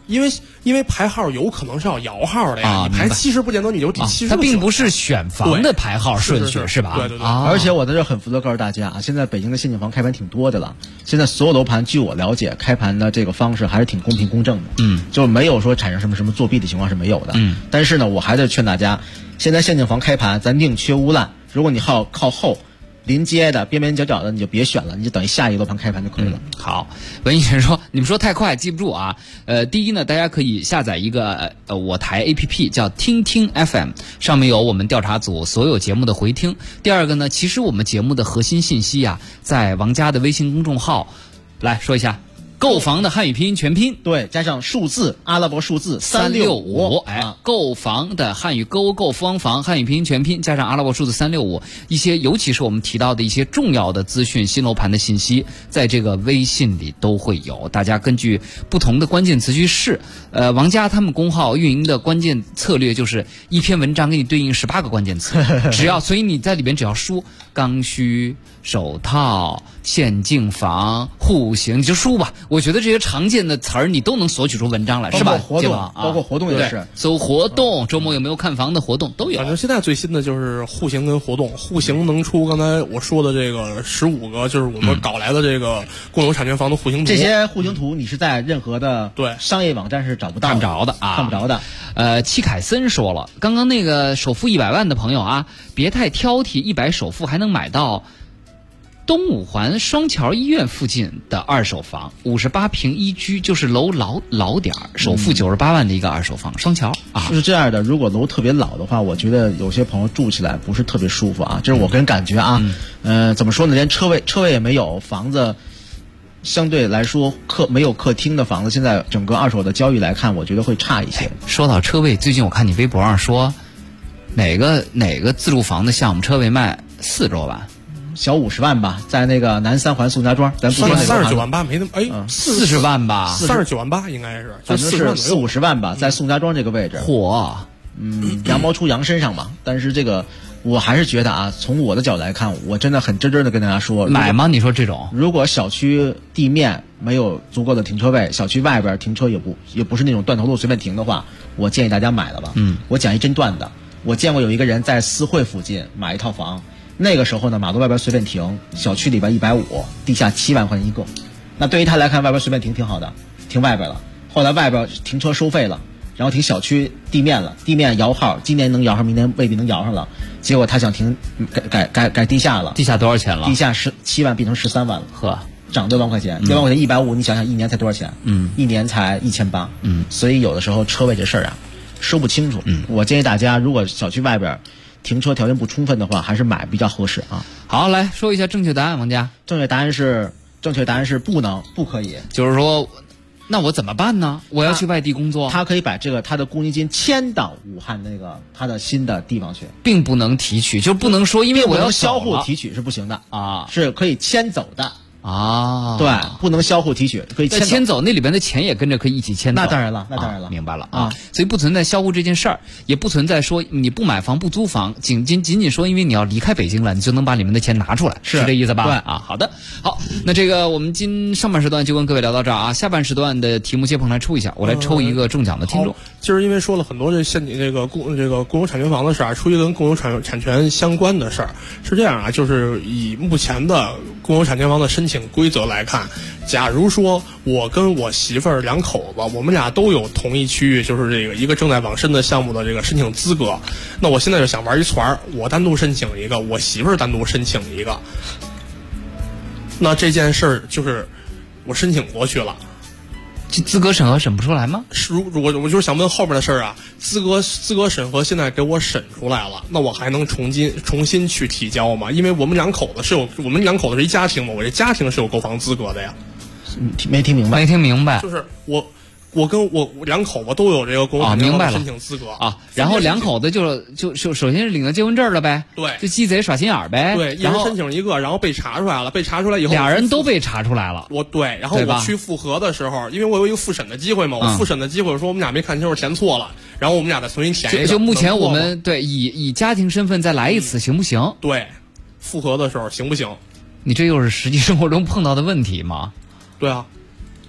O: 因为排号有可能是要摇号的呀，你排70不见得你就第70。
F: 它并不是选房的排号顺序是吧？
O: 对。
N: 而且我在这很负责告诉大家啊，现在北京的现金房开盘挺多的了。现在所有楼盘，据我了解，开盘的这个方式还是挺公平公正的。就没有说产生什么作弊的情况是没有的。但是呢，我还得劝大家，现在现金房开盘，咱宁缺毋滥。如果你靠后。临街的边边角角的你就别选了，你就等于下一个楼盘开盘就可以了。
F: 好，文艺人说你们说太快记不住啊。第一呢，大家可以下载一个我台 APP 叫听听 FM， 上面有我们调查组所有节目的回听。第二个呢，其实我们节目的核心信息啊，在王家的微信公众号，来说一下。购房的汉语拼音全拼，
N: 对，加上数字阿拉伯数字365，
F: 购房的汉语购房汉语拼音全拼加上阿拉伯数字365，一些尤其是我们提到的一些重要的资讯、新楼盘的信息，在这个微信里都会有。大家根据不同的关键词去试。王家他们公号运营的关键策略就是一篇文章给你对应18个关键词，所以你在里边只要输刚需、首套、限境房、户型，你就输吧。我觉得这些常见的词儿你都能索取出文章来，是吧？
N: 包括活动也是，
F: 搜活动，周末有没有看房的活动都有。
O: 反正现在最新的就是户型跟活动，户型能出刚才我说的这个15个，就是我们搞来的这个共有产权房的户型图。
N: 这些户型图你是在任何的商业网站是找不到的，看不着的。
F: 戚凯森说了，刚刚那个首付100万的朋友啊，别太挑剔，100首付还能买到东五环双桥医院附近的二手房，58平1居，就是楼老点儿，首付98万的一个二手房，双桥啊。
N: 是这样的，如果楼特别老的话，我觉得有些朋友住起来不是特别舒服啊，这是我个人感觉啊。怎么说呢？连车位也没有，房子相对来说没有客厅的房子，现在整个二手的交易来看，我觉得会差一些。
F: 说到车位，最近我看你微博上说，哪个自住房的项目车位卖40多万。
N: 小50万吧，在那个南三环宋家庄，咱不说那个
O: 39万8没那么
F: 40万吧
O: ，39万8应该是，
N: 反正是40-50万吧，在宋家庄这个位置。
F: 嚯，
N: 羊毛出羊身上嘛。但是这个我还是觉得啊，从我的角度来看，我真的很真的跟大家说，
F: 买吗？你说这种，
N: 如果小区地面没有足够的停车位，小区外边停车也不是那种断头路随便停的话，我建议大家买了吧。我讲一真段的，我见过有一个人在思汇附近买一套房。那个时候呢，马路外边随便停，小区里边150，地下7万块钱一个。那对于他来看，外边随便停挺好的，停外边了。后来外边停车收费了，然后停小区地面了，地面摇号，今年能摇上，明年未必能摇上了。结果他想停改地下了，
F: 地下多少钱了？
N: 地下7万变成13万了，
F: 呵，
N: 涨6万块钱，6万块钱150，你想想一年才多少钱？一年才1800。所以有的时候车位这事儿啊，说不清楚。我建议大家，如果小区外边停车条件不充分的话，还是买比较合适啊。
F: 好，来说一下正确答案，王家。
N: 正确答案是不可以。
F: 就是说，那我怎么办呢？我要去外地工作，
N: 他可以把他的公积金迁到武汉那个他的新的地方去，
F: 并不能提取，就不能说因为我要
N: 销户提取是不行的
F: 啊，
N: 是可以迁走的。
F: 对，
N: 不能相互提取，可以
F: 迁走，那里边的钱也跟着可以一起迁走。
N: 那当然了，
F: 明白了啊。所以不存在相互这件事儿，也不存在说你不买房不租房，仅仅说因为你要离开北京了，你就能把里面的钱拿出来，是这意思吧？
N: 对
F: 啊，好的，好，那这个我们上半时段就跟各位聊到这儿啊，下半时段的题目接鹏来抽一下，我来抽一个中奖的听众。
O: 今儿因为说了很多这个共有产权房的事儿，出一个跟共有产权相关的事儿，是这样啊，就是以目前的共有产权房的申请规则来看，假如说我跟我媳妇儿2口子，我们俩都有同一区域，就是这个一个正在往申的项目的这个申请资格，那我现在就想玩一团，我单独申请一个，我媳妇儿单独申请一个，那这件事儿就是我申请过去了。
F: 这资格审核审不出来吗？
O: 我就是想问后边的事儿啊，资格审核现在给我审出来了，那我还能重新去提交吗？因为我们2口子是一家庭嘛，我这家庭是有购房资格的呀。
N: 没听明白。
O: 就是我跟我2口子都有这个共有产权房申请资格
F: 啊，然后2口子就首先是领了结婚证了呗，
O: 对，
F: 就鸡贼耍心眼呗，
O: 对，一人申请一个，然后被查出来了，被查出来以后
F: 俩人都被查出来了，
O: 对，然后我去复核的时候，因为我有一个复审的机会嘛，我复审的机会说我们俩没看清楚填错了，然后我们俩再重新填一个。
F: 就目前我们对以家庭身份再来一次行不行？
O: 对，复核的时候行不行？
F: 你这又是实际生活中碰到的问题吗？
O: 对啊。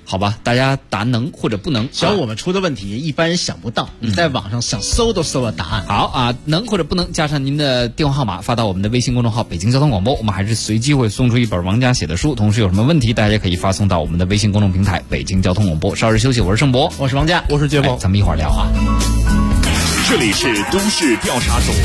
F: 好吧，大家答能或者不能。
N: 像我们出的问题，一般人想不到，你在网上想搜都搜了答案。
F: 好啊，能或者不能，加上您的电话号码发到我们的微信公众号北京交通广播，我们还是随机会送出一本王家写的书。同时有什么问题，大家也可以发送到我们的微信公众平台北京交通广播。稍事休息，我是盛博，
N: 我是王家，
O: 我是杰峰，
F: 咱们一会儿聊啊。
I: 这里是都市调查组。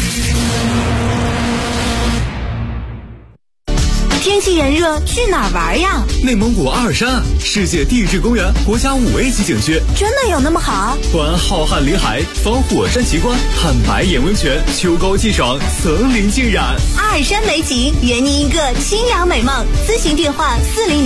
M: 天气炎热，去哪儿玩呀？
H: 内蒙古阿尔山，世界地质公园国家5A 级景区，
M: 真的有那么好？
H: 环浩瀚林海，访火山奇观，探白眼温泉，秋高气爽，层林尽染。
M: 阿尔山美景，圆你一个清凉美梦。咨询电话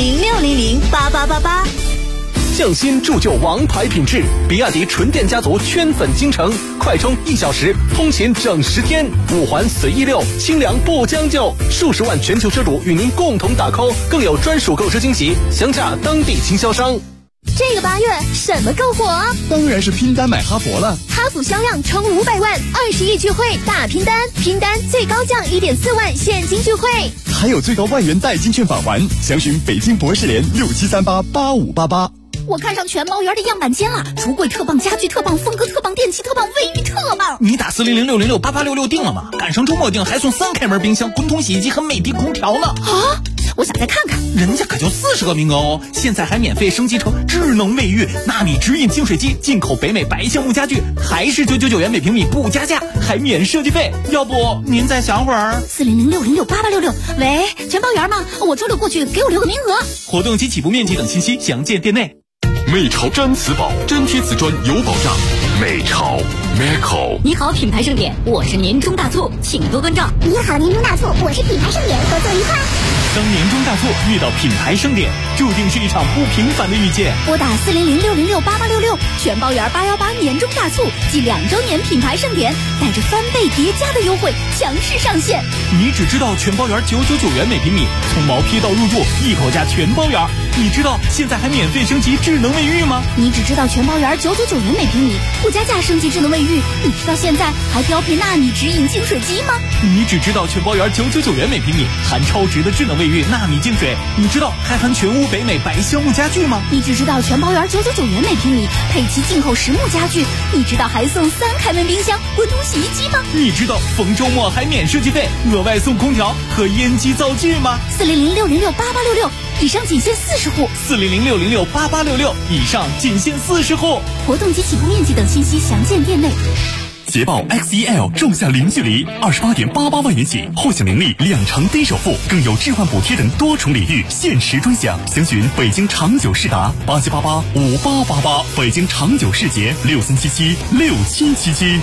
M: 400-600-8888。
P: 匠心铸就王牌品质，比亚迪纯电家族圈粉京城，快充1小时，通勤整10天，5环随意溜，清凉不将就，数十万全球车主与您共同打 call， 更有专属购车惊喜，详洽当地经销商。
E: 这个8月什么够火？
I: 当然是拼单买哈佛了。
E: 哈弗销量冲500万，20亿聚会大拼单，拼单最高降1.4万现金聚会，
I: 还有最高1万元代金券返还。详询北京博士联67388588。
A: 我看上全猫园的样板间了，橱柜特棒，家具特棒，风格特棒，电器特棒，卫浴特棒。
Q: 你打400-606-8866订了吗？赶上周末订还送3开门冰箱、滚筒洗衣机和美的空调呢。
A: 啊！我想再看看，
Q: 人家可就40个名额哦！现在还免费升级成智能卫浴，纳米直饮净水机，进口北美白橡木家具，还是999元每平米不加价，还免设计费。要不您再想会儿
A: ？400-606-8866。喂，全包园吗？我周6过去，给我留个名额。
Q: 活动及起步面积等信息详见店内。
G: 美潮毡瓷宝，粘贴瓷砖有保障。美潮 Meco。
A: 你好，品牌盛典，我是年终大促，请多关照。
E: 你好，年终大促，我是品牌盛典，合作愉快。
H: 当年终大促遇到品牌盛典，注定是一场不平凡的遇见。
A: 拨打400-606-8866，全包园818年终大促暨2周年品牌盛典，带着翻倍叠加的优惠强势上线。
H: 你只知道全包园999元每平米，从毛坯到入住一口价全包园。你知道现在还免费升级智能卫浴吗？
A: 你只知道全包园999元每平米，不加价升级智能卫浴。你知道现在还标配纳米直饮净水机吗？
H: 你只知道全包园999元每平米，含超值的智能卫浴纳米净水。你知道还含全屋北美白橡木家具吗？
A: 你只知道全包园999元每平米，配齐进口实木家具。你知道还送3开门冰箱、滚筒洗衣机吗？
H: 你知道逢周末还免设计费，额外送空调和烟机灶具吗
A: ？400-606-8866，以上仅限40户。
H: 400-606-8866，以上仅限40户。
A: 活动及起步面积等信息详见店内。
I: 捷豹 XEL 仲夏零距离28.88万元起，获享年利2成低首付，更有置换补贴等多重礼遇，限时专享。详询北京长久世达87885888，北京长久世捷63776777。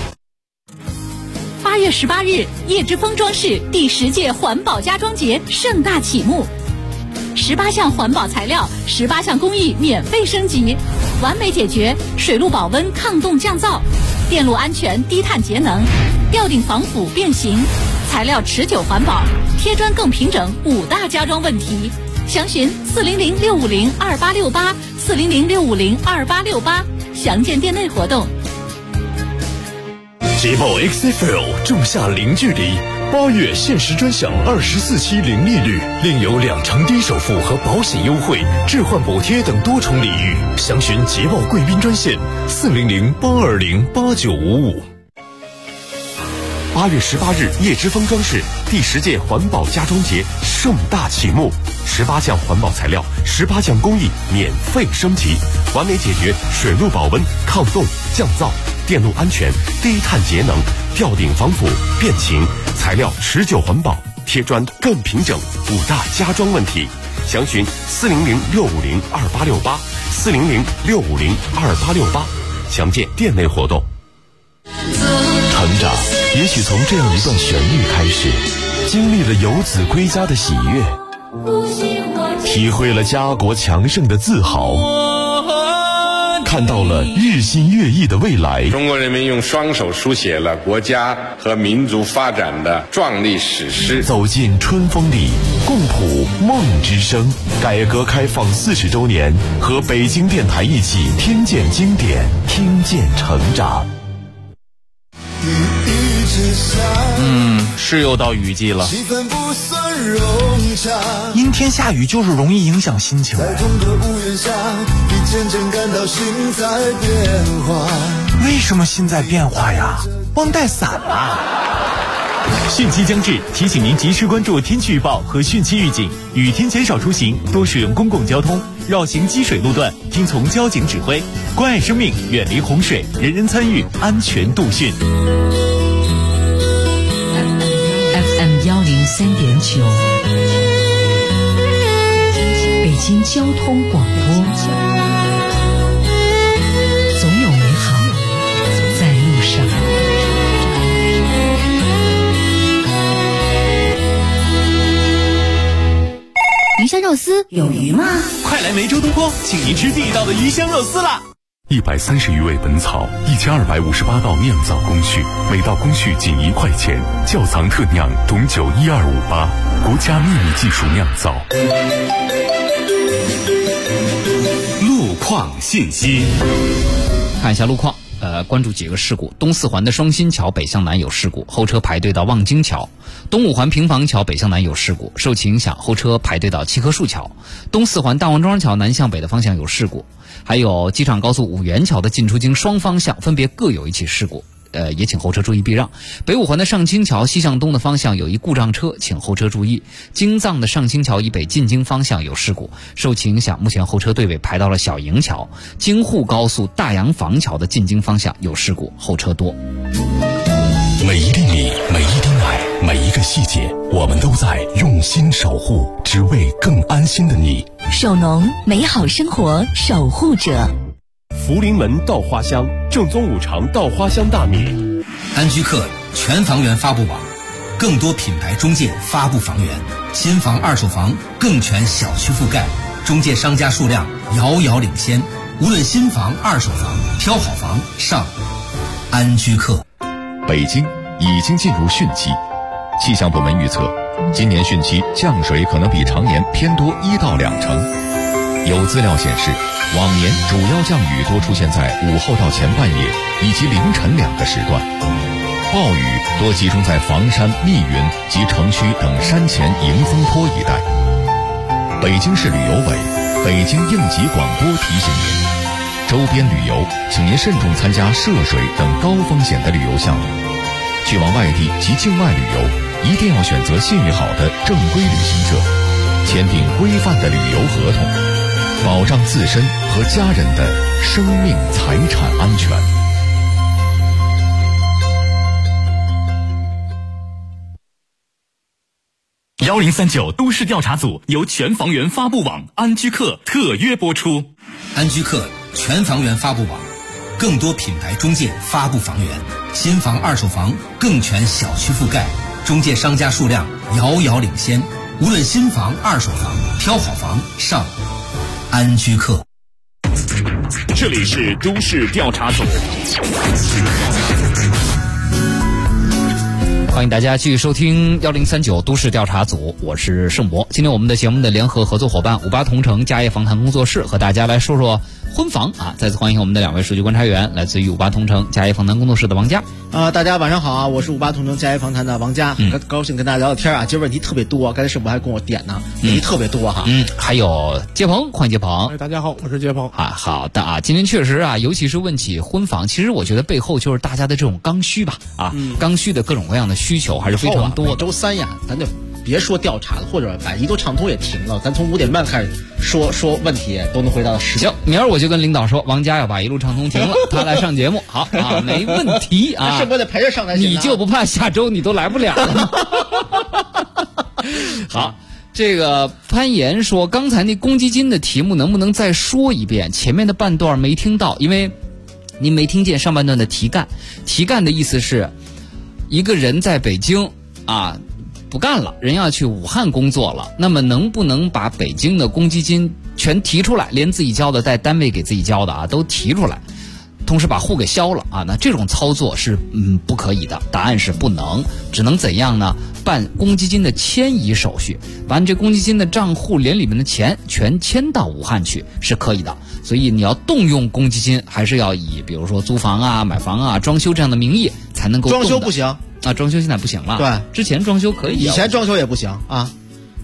A: 8月18日，叶之峰装饰第10届环保家装节盛大启幕。18项环保材料，18项工艺免费升级，完美解决水路保温、抗冻降噪、电路安全、低碳节能、吊顶防腐变形、材料持久环保、贴砖更平整5大家装问题。详询400-650-2868，400-650-2868，详见店内活动。
I: 捷豹 XFL 仲夏零距离，8月限时专享24期零利率，另有2成低首付和保险优惠、置换补贴等多重礼遇。详询捷豹贵宾专线400-820-8955。8月18日，叶之峰装饰第10届环保家装节盛大启幕，18项环保材料，18项工艺免费升级，完美解决水路保温、抗冻、降噪、电路安全、低碳节能、吊顶防腐变形、材料持久环保、贴砖更平整5大家装问题。详询400-650-2868，400-650-2868，详见店内活动。成长也许从这样一段旋律开始，经历了游子归家的喜悦，体会了家国强盛的自豪，看到了日新月异的未来。
R: 中国人民用双手书写了国家和民族发展的壮丽史诗。
I: 走进春风里，共谱梦之声。改革开放40周年，和北京电台一起听见经典，听见成长。
Q: 是又到雨季了，阴天下雨就是容易影响心情。
S: 渐渐感到心在变化。
H: 为什么心在变化呀？忘带伞了。汛期将至，提醒您及时关注天气预报和汛期预警，雨天减少出行，多使用公共交通，绕行积水路段，听从交警指挥，关爱生命，远离洪水，人人参与，安全度汛。
B: FM 103.9，北京交通广播，总有美好在路上。
M: 鱼香肉丝有鱼吗？
H: 快来梅州东坡，请您吃地道的鱼香肉丝啦
C: ！130余味本草，1258道酿造工序，每道工序仅1块钱，窖藏特酿董酒12588，国家秘密技术酿造。
I: 路况信息，
F: 看一下路况。关注几个事故。东四环的双新桥北向南有事故，后车排队到望京桥。东五环平房桥北向南有事故，受其影响，后车排队到七棵树桥。东四环大王庄桥南向北的方向有事故，还有机场高速五原桥的进出京双方向分别各有一起事故。也请后车注意避让。北五环的上清桥西向东的方向有一故障车，请后车注意。京藏的上清桥以北进京方向有事故，受其影响，目前后车队尾排到了小营桥。京沪高速大洋房桥的进京方向有事故，后车多。
G: 每一厘米，每一丁爱，每一个细节，我们都在用心守护，只为更安心的你。
A: 首农，美好生活守护者。
G: 福临门稻花香，正宗五常稻花香大米。
D: 安居客全房源发布网，更多品牌中介发布房源，新房二手房更全小区覆盖，中介商家数量遥遥领先。无论新房二手房，挑好房上安居客。
T: 北京已经进入汛期，气象部门预测，今年汛期降水可能比常年偏多1到2成。有资料显示，往年主要降雨多出现在午后到前半夜以及凌晨2个时段，暴雨多集中在房山、密云及城区等山前迎风坡一带。北京市旅游委、北京应急广播提醒您，周边旅游请您慎重参加涉水等高风险的旅游项目。去往外地及境外旅游，一定要选择信誉好的正规旅行社，签订规范的旅游合同，保障自身和家人的生命财产安全。
H: 1039都市调查组由全房源发布网安居客特约播出。
D: 安居客全房源发布网，更多品牌中介发布房源，新房二手房更全小区覆盖，中介商家数量遥遥领先。无论新房二手房，挑好房上安居客。
H: 这里是都市调查组，
F: 欢迎大家继续收听1039都市调查组，我是盛博。今天我们的节目的联合合作伙伴58同城家业访谈工作室和大家来说说婚房啊。再次欢迎我们的2位数据观察员，来自于58同城家业访谈工作室的王佳。
N: 大家晚上好啊，我是58同城家业访谈的王佳，高兴跟大家聊聊天啊。今儿问题特别多，刚才盛博还跟我点呢，问题特别多哈。
F: 还有接鹏，欢迎接鹏。
O: 大家好，我是接鹏
F: 啊。好的啊，今天确实啊，尤其是问起婚房，其实我觉得背后就是大家的这种刚需吧啊，刚需的各种各样的需求还是非常多的。
N: 每周3呀，咱就别说调查了，或者把移动畅通也停了，咱从5点半开始说问题都能回答到10点。
F: 行，明儿我就跟领导说，王佳要把一路畅通停了，他来上节目，好啊，没问题啊。
N: 是不得陪着上来？
F: 你就不怕下周你都来不了了吗？好，这个潘岩说，刚才那公积金的题目能不能再说一遍？前面的半段没听到，因为您没听见上半段的题干。题干的意思是，一个人在北京啊不干了，人要去武汉工作了，那么能不能把北京的公积金全提出来，连自己交的带单位给自己交的啊都提出来，同时把户给销了啊？那这种操作是不可以的，答案是不能，只能怎样呢？办公积金的迁移手续，把你这公积金的账户连里面的钱全迁到武汉去是可以的。所以你要动用公积金，还是要以比如说租房啊、买房啊、装修这样的名义才能够动的。
N: 装修不行
F: 啊，装修现在不行了。
N: 对，
F: 之前装修可以，
N: 以前装修也不行啊。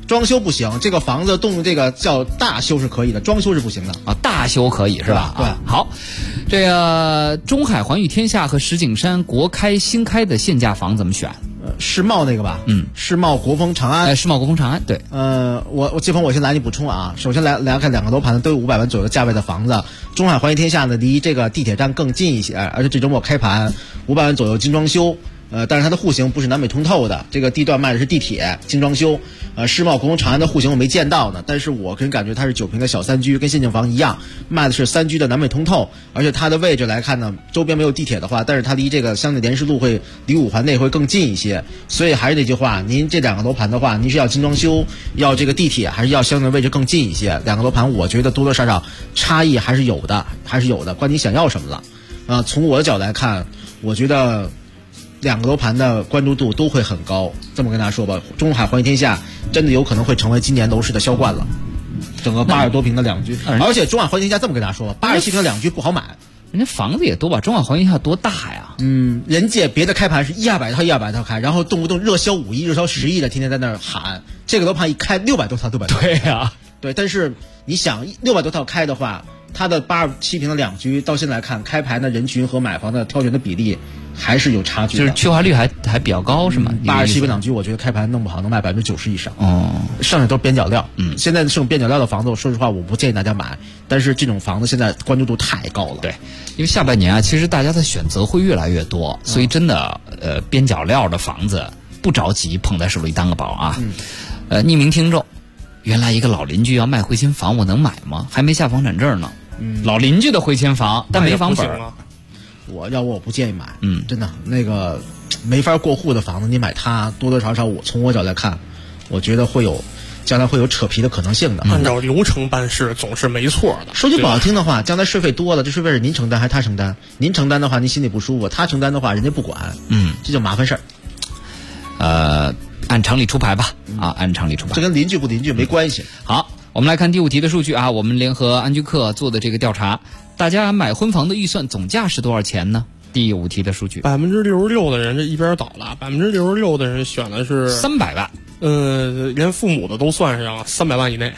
N: 装修不行，这个房子动这个叫大修是可以的，装修是不行的
F: 啊。大修可以是吧？
N: 对，
F: 好，这个中海环宇天下和石景山国开新开的限价房怎么选？
N: 世贸那个吧，世贸国风长安，
F: 世贸国风长安，对，
N: 我这我先来你补充啊。首先来看两个楼盘呢都有500万左右的价位的房子，中海环宇天下呢离这个地铁站更近一些，而且这周末开盘，500万左右精装修。但是它的户型不是南北通透的，这个地段卖的是地铁精装修。世贸国风长安的户型我没见到呢，但是我个人感觉它是9平的小3居，跟现景房一样，卖的是3居的南北通透，而且它的位置来看呢，周边没有地铁的话，但是它离这个相对联世路会离5环内会更近一些。所以还是那句话，您这两个楼盘的话，您是要精装修，要这个地铁，还是要相对位置更近一些？两个楼盘我觉得多多少少差异还是有的，关你想要什么了。从我的角度来看，我觉得两个楼盘的关注度都会很高，这么跟大家说吧，中海环宇天下真的有可能会成为今年楼市的销冠了。整个80多平的两居，而且中海环宇天下这么跟大家说吧，87平的两居不好买，
F: 人家房子也多吧？中海环宇天下多大呀？
N: 人家别的开盘是100套开，然后动不动热销5亿、热销10亿的，天天在那儿喊。这个楼盘一开600多套，
F: 对呀，
N: 对。但是你想600多套开的话，它的87平的两居到现在来看，开盘的人群和买房的挑选的比例还是有差距的，
F: 就是去化率还比较高，是吗
N: ？87平两居，我觉得开盘弄不好能卖90%以上。
F: 哦，
N: 剩下都是边角料。现在剩边角料的房子，我说实话，我不建议大家买。但是这种房子现在关注度太高了。
F: 对，因为下半年啊，其实大家的选择会越来越多，所以真的边角料的房子不着急捧在手里当个宝啊。匿名听众，原来一个老邻居要卖回迁房，我能买吗？还没下房产证呢。老邻居的回迁房，但没房本。
N: 我不建议买。真的那个没法过户的房子，你买它多多少少，从我角度来看，我觉得将来会有扯皮的可能性的。
O: 按照流程办事总是没错的。
N: 说句不好听的话，将来税费多了，这税费是您承担还是他承担？您承担的话，您心里不舒服；他承担的话，人家不管。这就麻烦事
F: 儿。按常理出牌吧。按常理出牌。
N: 这跟邻居不邻居没关系。
F: 好，我们来看第5题的数据啊。我们联合安居客做的这个调查，大家买婚房的预算总价是多少钱呢？第5题的数据
O: ，66%的人这一边倒了，66%的人选的是
F: 300万。
O: 连父母的都算上了，300万以内。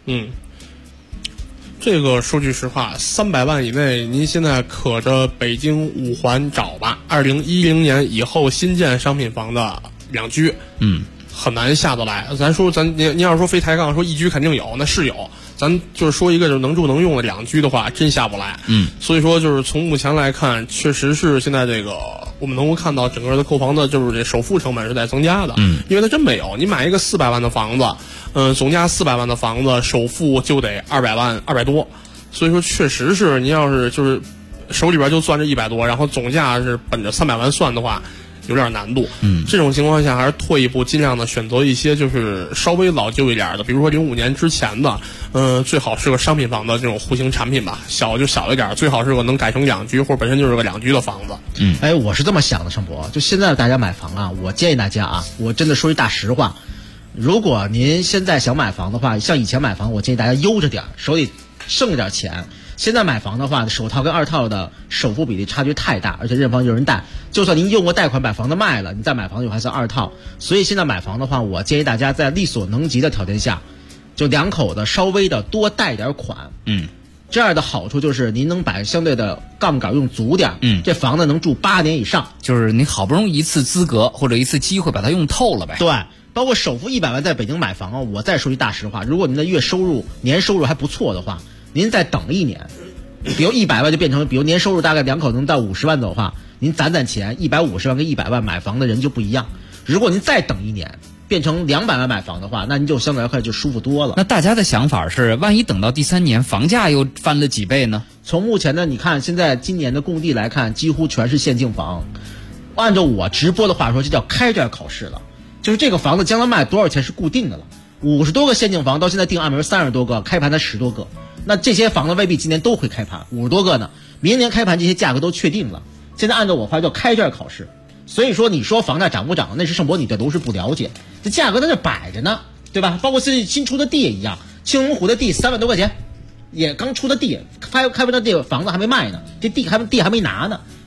O: 这个说句实话，300万以内，您现在可着北京5环找吧。2010年以后新建商品房的两居，很难下得来。您要是说非抬杠，说一居肯定有，那是有。咱就是说一个就能住能用的两居的话，真下不来。所以说就是从目前来看，确实是现在这个我们能够看到整个的购房的就是这首付成本是在增加的。因为它真没有，你买一个400万的房子，总价400万的房子，首付就得200多，所以说确实是您要是就是手里边就攥着100多，然后总价是本着300万算的话，有点难度。这种情况下还是退一步，尽量的选择一些就是稍微老旧一点的，比如说05年之前的，最好是个商品房的这种户型产品吧，小一点，最好是个能改成两居或者本身就是个两居的房子。
N: 我是这么想的，盛博，就现在大家买房啊，我建议大家啊，我真的说一大实话，如果您现在想买房的话，像以前买房，我建议大家悠着点，手里剩着点钱。现在买房的话，首套跟二套的首付比例差距太大，而且认房有人贷，就算您用过贷款把房子卖了，你再买房就还算二套。所以现在买房的话，我建议大家在力所能及的条件下，就两口子稍微的多贷点款。这样的好处就是您能把相对的杠杆用足点，这房子能住8年以上，
F: 就是你好不容易一次资格或者一次机会把它用透了呗。
N: 对，包括首付100万在北京买房啊，我再说句大实话，如果您的年收入还不错的话，您再等1年，比如100万就变成，比如年收入大概两口能到50万的话，您攒钱，150万跟100万买房的人就不一样。如果您再等1年，变成200万买房的话，那您就相对来看就舒服多了。
F: 那大家的想法是，万一等到第3年房价又翻了几倍呢？
N: 从目前的你看，现在今年的供地来看，几乎全是限境房。按照我直播的话说，这叫开卷考试了，就是这个房子将来卖多少钱是固定的了。50多个限境房到现在定按门30多个，开盘才10多个。那这些房子未必今年都会开盘，50多个呢，明年开盘这些价格都确定了。现在按照我话叫开卷考试，所以说你说房价涨不涨，那是盛博你对楼市不了解，这价格在这摆着呢，对吧？包括新出的地也一样，青龙湖的地3万多块钱，也刚出的地，开盘的地房子还没卖呢，这地还没拿呢。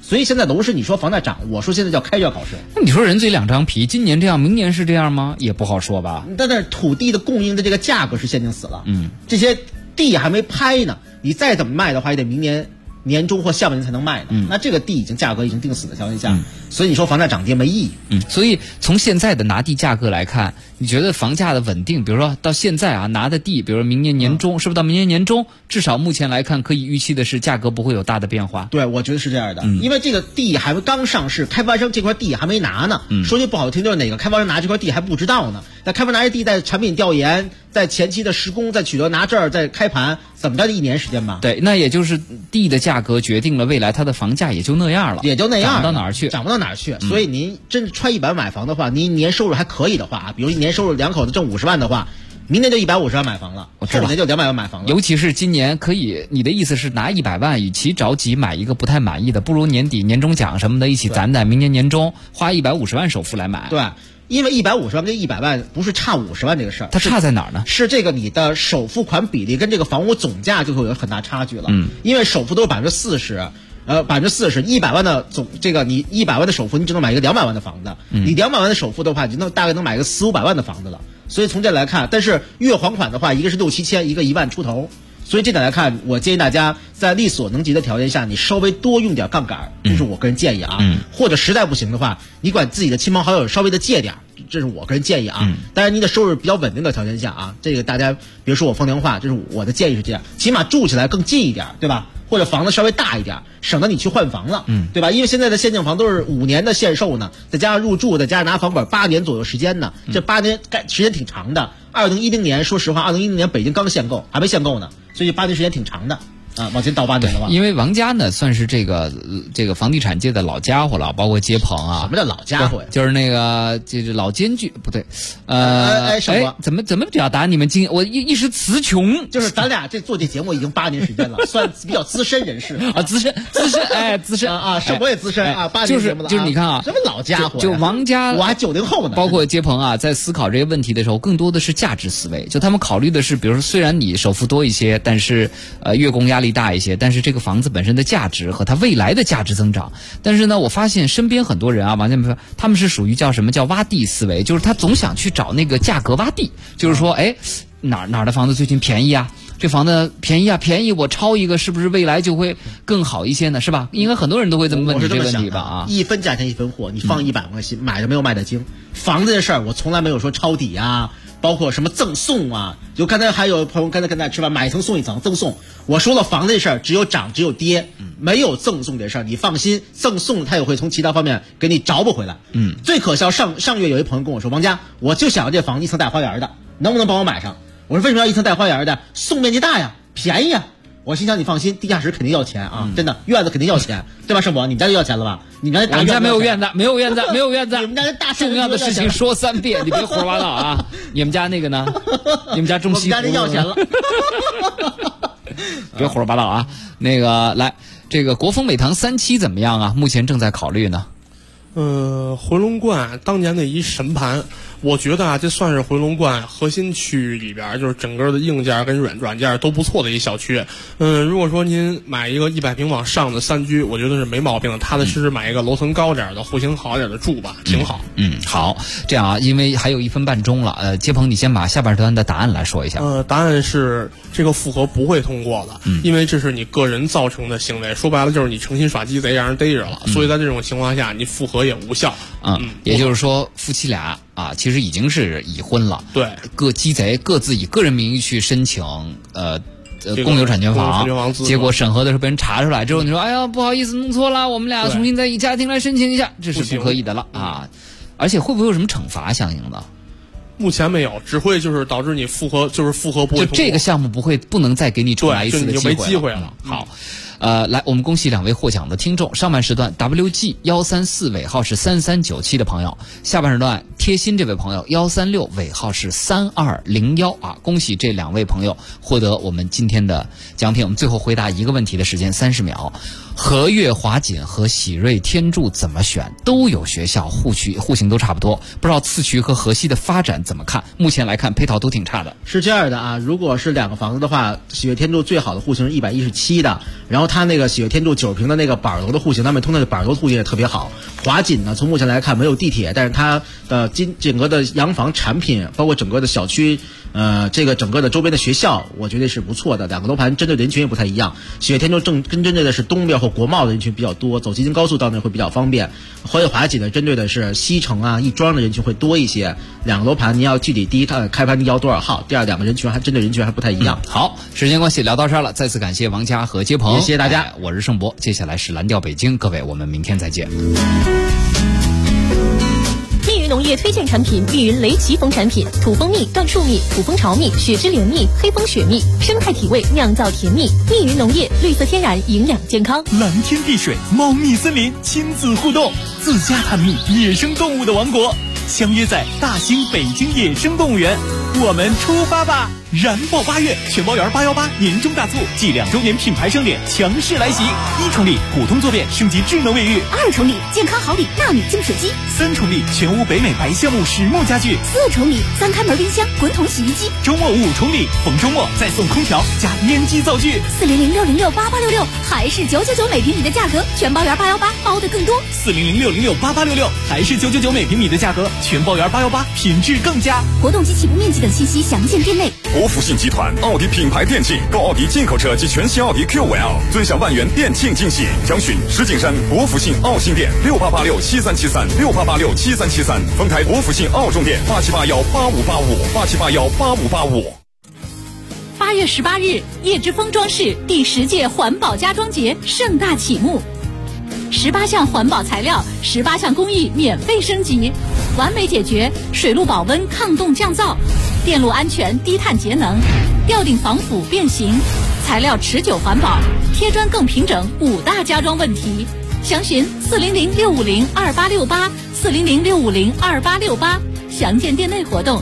N: 所以现在楼市你说房价涨，我说现在叫开卷考试。
F: 那你说人嘴两张皮，今年这样，明年是这样吗？也不好说吧。
N: 但是土地的供应的这个价格是限定死了，这些地还没拍呢，你再怎么卖的话，也得明年年中或下半年才能卖呢。那这个地价格已经定死的条件下，所以你说房价涨跌没意义。
F: 所以从现在的拿地价格来看，你觉得房价的稳定，比如说到现在啊拿的地，比如说明年年中，是不是到明年年中，至少目前来看可以预期的是价格不会有大的变化？
N: 对，我觉得是这样的，因为这个地还刚上市，开发商这块地还没拿呢。说句不好听，就是哪个开发商拿这块地还不知道呢。那开发商拿这地，在产品调研，在前期的施工，在取得拿证，在开盘，怎么着1年时间吧？
F: 对，那也就是地的价格决定了未来它的房价也就那样了，
N: 也就那样，
F: 涨到哪儿去？
N: 涨不到哪儿去。所以您真揣100万买房的话，您年收入还可以的话，比如年收入2口子挣50万的话，明年就150万买房了，后年就200万买房了。
F: 尤其是今年可以，你的意思是拿100万，与其着急买一个不太满意的，不如年底年终奖什么的一起攒攒，明年年中花150万首付来买。
N: 对。因为150万跟100万不是差50万这个事儿，
F: 它差在哪儿呢？
N: 是这个你的首付款比例跟这个房屋总价就会有很大差距了。因为首付都是40%， 40%，100万的总这个你100万的首付，你只能买一个200万的房子。你200万的首付的话，你大概能买一个400-500万的房子了。所以从这来看，但是月还款的话，一个是6-7千，一个1万出头。所以这点来看，我建议大家在力所能及的条件下，你稍微多用点杠杆，这是我个人建议啊。或者实在不行的话，你管自己的亲朋好友稍微的借点，这是我个人建议啊。当然你的收入比较稳定的条件下啊，这个大家别说我风凉话，这是我的建议是这样，起码住起来更近一点，对吧？或者房子稍微大一点，省得你去换房了，对吧？因为现在的限定房都是5年的限售呢，再加上入住，再加上拿房本8年左右时间呢，这8年时间挺长的。2010年，说实话，2010年北京刚限购，还没限购呢，所以8年时间挺长的。往前倒8年了吧？
F: 因为王家呢，算是这个房地产界的老家伙了，包括接棚啊。
N: 什么叫老家伙呀？
F: 就是那个就是老监剧，不对，怎么表达你们我一时词穷。
N: 就是咱俩做这节目已经8年时间了，算比较资深人士
F: 啊，资深
N: 啊，是我也资深啊，8年节目了。
F: 就是你看啊，
N: 什么老家伙？
F: 就王家，
N: 我还90后呢。
F: 包括接棚啊，在思考这些问题的时候，更多的是价值思维。就他们考虑的是，比如说虽然你首付多一些，但是月供压力大一些，但是这个房子本身的价值和它未来的价值增长。但是呢，我发现身边很多人啊，王建平他们是属于叫什么叫挖地思维，就是他总想去找那个价格挖地，就是说，哪的房子最近便宜啊？这房子便宜，我抄一个是不是未来就会更好一些呢？是吧？应该很多人都会这么问你这个问题吧？啊，
N: 一分价钱一分货，你放100万心，买的没有卖的精。房子这事儿，我从来没有说抄底啊。包括什么赠送啊，就刚才还有朋友跟大家吃饭，买一层送一层赠送。我说了房子这事儿只有涨只有跌，没有赠送这事儿，你放心，赠送他也会从其他方面给你找补回来。最可笑上月有一朋友跟我说，王家，我就想要这房子1层带花园的，能不能帮我买上？我说为什么要1层带花园的？送面积大呀，便宜呀。我心想你放心，地下室肯定要钱啊，真的，院子肯定要钱，对吧？盛博，你们家就要钱了吧？你们
F: 家没有院子，没有院子。
N: 你们家大
F: 重要的事情说3遍，你别胡说八道啊！你们家那个呢？你们家中西？
N: 我们家这要钱了，
F: 别胡说八道啊！那个来，这个国风美堂3期怎么样啊？目前正在考虑呢。
O: 回龙观当年的一神盘，我觉得啊，这算是回龙观核心区域里边，就是整个的硬件跟软件都不错的一小区。如果说您买一个100平往上的3居，我觉得是没毛病的，踏踏实实买一个楼层高点的、户型好点的住吧，挺好。
F: 好，这样啊，因为还有1分半钟了，接鹏，你先把下半段的答案来说一下。
O: 答案是这个复核不会通过的，因为这是你个人造成的行为，说白了就是你诚心耍鸡贼，让人逮着了，所以在这种情况下，你复核也无效。
F: 也就是说，夫妻俩啊，其实已经是已婚了。
O: 对，
F: 各鸡贼各自以个人名义去申请公有产权房，结果审核的时候被人查出来之后，你说哎呀不好意思弄错了，我们俩重新再以家庭来申请一下，这是不可以的了啊！而且会不会有什么惩罚相应的？
O: 目前没有，只会就是导致你复核不会通过，
F: 就这个项目不能再给你重来一次的
O: 机会了，就没机会了。
F: 好。来，我们恭喜2位获奖的听众。上半时段 WG134尾号是3397的朋友，下半时段贴心这位朋友136尾号是3201啊！恭喜这2位朋友获得我们今天的奖品。我们最后回答一个问题的时间30秒。和悦华锦和喜瑞天柱怎么选？都有学校，户型都差不多，不知道次渠和河西的发展怎么看？目前来看配套都挺差的。
N: 是这样的啊，如果是2个房子的话，喜瑞天柱最好的户型是117的，然后后它那个喜悦天柱9平的那个板楼的户型，他们通的板楼户型也特别好。华锦呢，从目前来看没有地铁，但是它的整个的洋房产品，包括整个的小区，这个整个的周边的学校，我觉得是不错的。两个楼盘针对人群也不太一样，喜悦天柱针对的是东边或国贸的人群比较多，走吉林高速到那会比较方便。华锦呢，针对的是西城啊、亦庄的人群会多一些。两个楼盘你要具体第一看开盘要多少号，第二两个人群还针对人群还不太一样。
F: 好，时间关系聊到这儿了，再次感谢王佳和接鹏，
N: 谢谢大家。
F: 我是盛博，接下来是蓝调北京，各位我们明天再见。
U: 密云农业推荐产品：密云雷奇蜂产品，土蜂蜜、椴树蜜、土蜂巢蜜、雪之莲蜜、黑蜂雪蜜，生态体味，酿造甜蜜。密云农业，绿色天然，营养健康。
H: 蓝天碧水，猫蜜森林，亲子互动，自家探秘野生动物的王国，相约在大兴北京野生动物园，我们出发吧！燃爆8月，全包园818年终大促暨2周年品牌盛典强势来袭！1重礼普通坐便升级智能卫浴
M: ，2重礼健康好礼纳米净水机
H: ，3重礼全屋北美白橡木实木家具
M: ，4重礼3开门冰箱、滚筒洗衣机。
H: 周末5重礼，逢周末再送空调加烟机灶具。
M: 400-606-8866还是999每平米的价格，全包园818包的更多。
H: 400-606-8866还是999每平米的价格，全包园818品质更佳。
M: 活动及起步面积等信息详见店内。
V: 国福信集团奥迪品牌店庆，购奥迪进口车及全新奥迪 Q5L，尊享万元店庆惊喜。详询石景山国福信奥新店6886737368867373，丰台国福信奥中店8781858585。
A: 8月18日，叶之峰装饰第10届环保家装节盛大启幕，18项环保材料，18项工艺免费升级，完美解决水路保温、抗冻降噪、电路安全、低碳节能、吊顶防腐变形、材料持久环保、贴砖更平整5大家装问题。详询400-650-2868，400-650-2868，详见店内活动。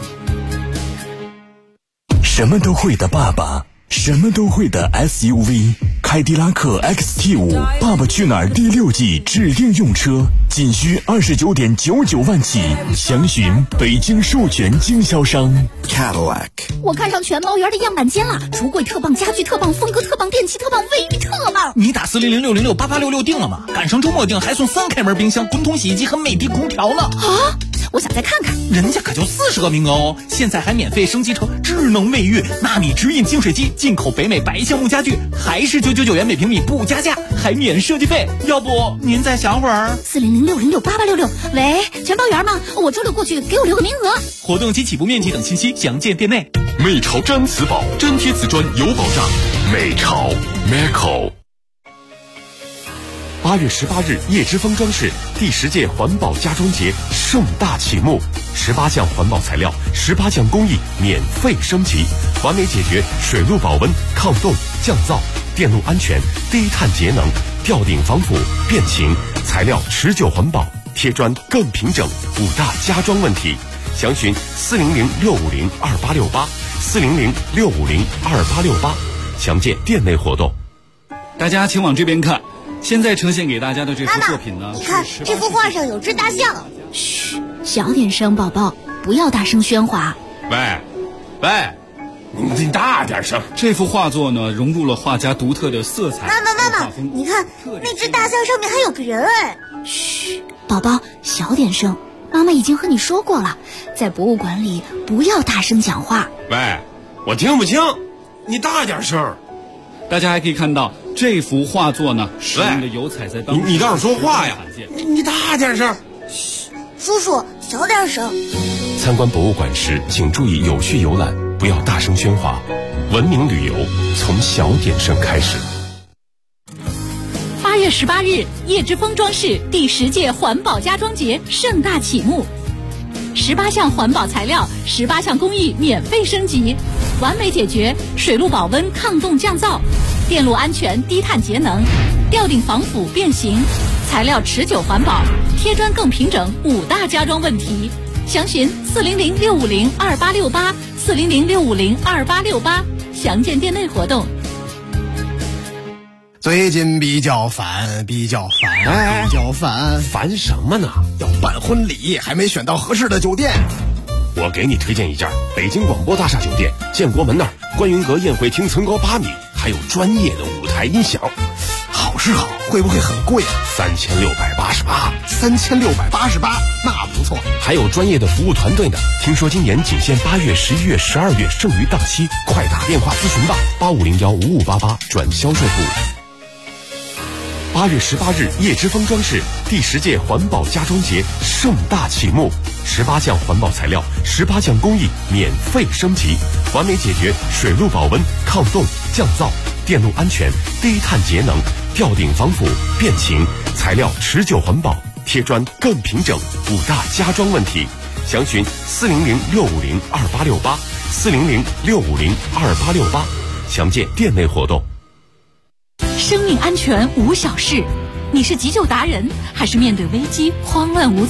G: 什么都会的爸爸，什么都会的 SUV， 凯迪拉克 XT5 爸爸去哪儿第6季指定用车，仅需29.99万起，详询北京授权经销商 Cadillac。
M: 我看上全包园的样板间了，橱柜特棒，家具特棒，风格特棒，电器特棒，卫浴特棒。
Q: 你打400-606-8866订了吗？赶上周末订还送3开门冰箱、滚筒洗衣机和美的空调呢。
M: 啊！我想再看看，
Q: 人家可就40个名额哦！现在还免费升级成智能卫浴、纳米直饮净水机，进口北美白橡木家具，还是999元每平米不加价，还免设计费。要不您再想会儿
M: ？400-606-8866。喂，全包园吗？我周6过去，给我留个名额。
Q: 活动及起步面积等信息详见店内。
V: 美潮粘瓷宝，粘贴瓷砖有保障。美潮 Meco。
I: 8月18日，叶之峰装饰第10届环保家装节盛大启幕，18项环保材料，18项工艺免费升级，完美解决水路保温、抗冻、降噪、电路安全、低碳节能、吊顶防腐、变形，材料持久环保，贴砖更平整5大家装问题。详询400-650-2868，400-650-2868，详见店内活动。
W: 大家请往这边看。现在呈现给大家的这幅作品呢，
M: 你看这幅画上有只大象。嘘，小点声，宝宝，不要大声喧哗。
V: 喂，你大点声。
W: 这幅画作呢，融入了画家独特的色彩。
M: 妈妈，你看那只大象上面还有个人哎。嘘，宝宝，小点声。妈妈已经和你说过了，在博物馆里不要大声讲话。
V: 喂，我听不清，你大点声。
W: 大家还可以看到这幅画作呢，使用的油彩在当中。
V: 你倒是说话呀！你大点声。
M: 嘘，叔叔小点声。
I: 参观博物馆时，请注意有序游览，不要大声喧哗。文明旅游从小点声开始。
A: 8月18日，叶之峰装饰第10届环保家装节盛大启幕，18项环保材料，18项工艺免费升级，完美解决水路保温、抗冻降噪、电路安全、低碳节能、吊顶防腐变形、材料持久环保、贴砖更平整5大家装问题。详询400-650-2868，400-650-2868，详见店内活动。
X: 最近比较烦，
I: 烦什么呢？
X: 要办婚礼，还没选到合适的酒店。
I: 我给你推荐一家北京广播大厦酒店，建国门那儿观云阁宴会厅层高8米， 还有专业的舞台音响。
X: 好是好，会不会很贵啊？3688，那不错。
I: 还有专业的服务团队呢。听说今年仅限8月、11月、12月，剩余档期，快打电话咨询吧，85015588转销售部。8月18日，叶之峰装饰第10届环保家装节盛大启幕，18项环保材料，18项工艺免费升级，完美解决水路保温、抗冻、降噪、电路安全、低碳节能、吊顶防腐、变形，材料持久环保，贴砖更平整，5大家装问题。详询400-650-2868，400-650-2868，详见店内活动。
A: 生命安全无小事，你是急救达人，还是面对危机慌乱无措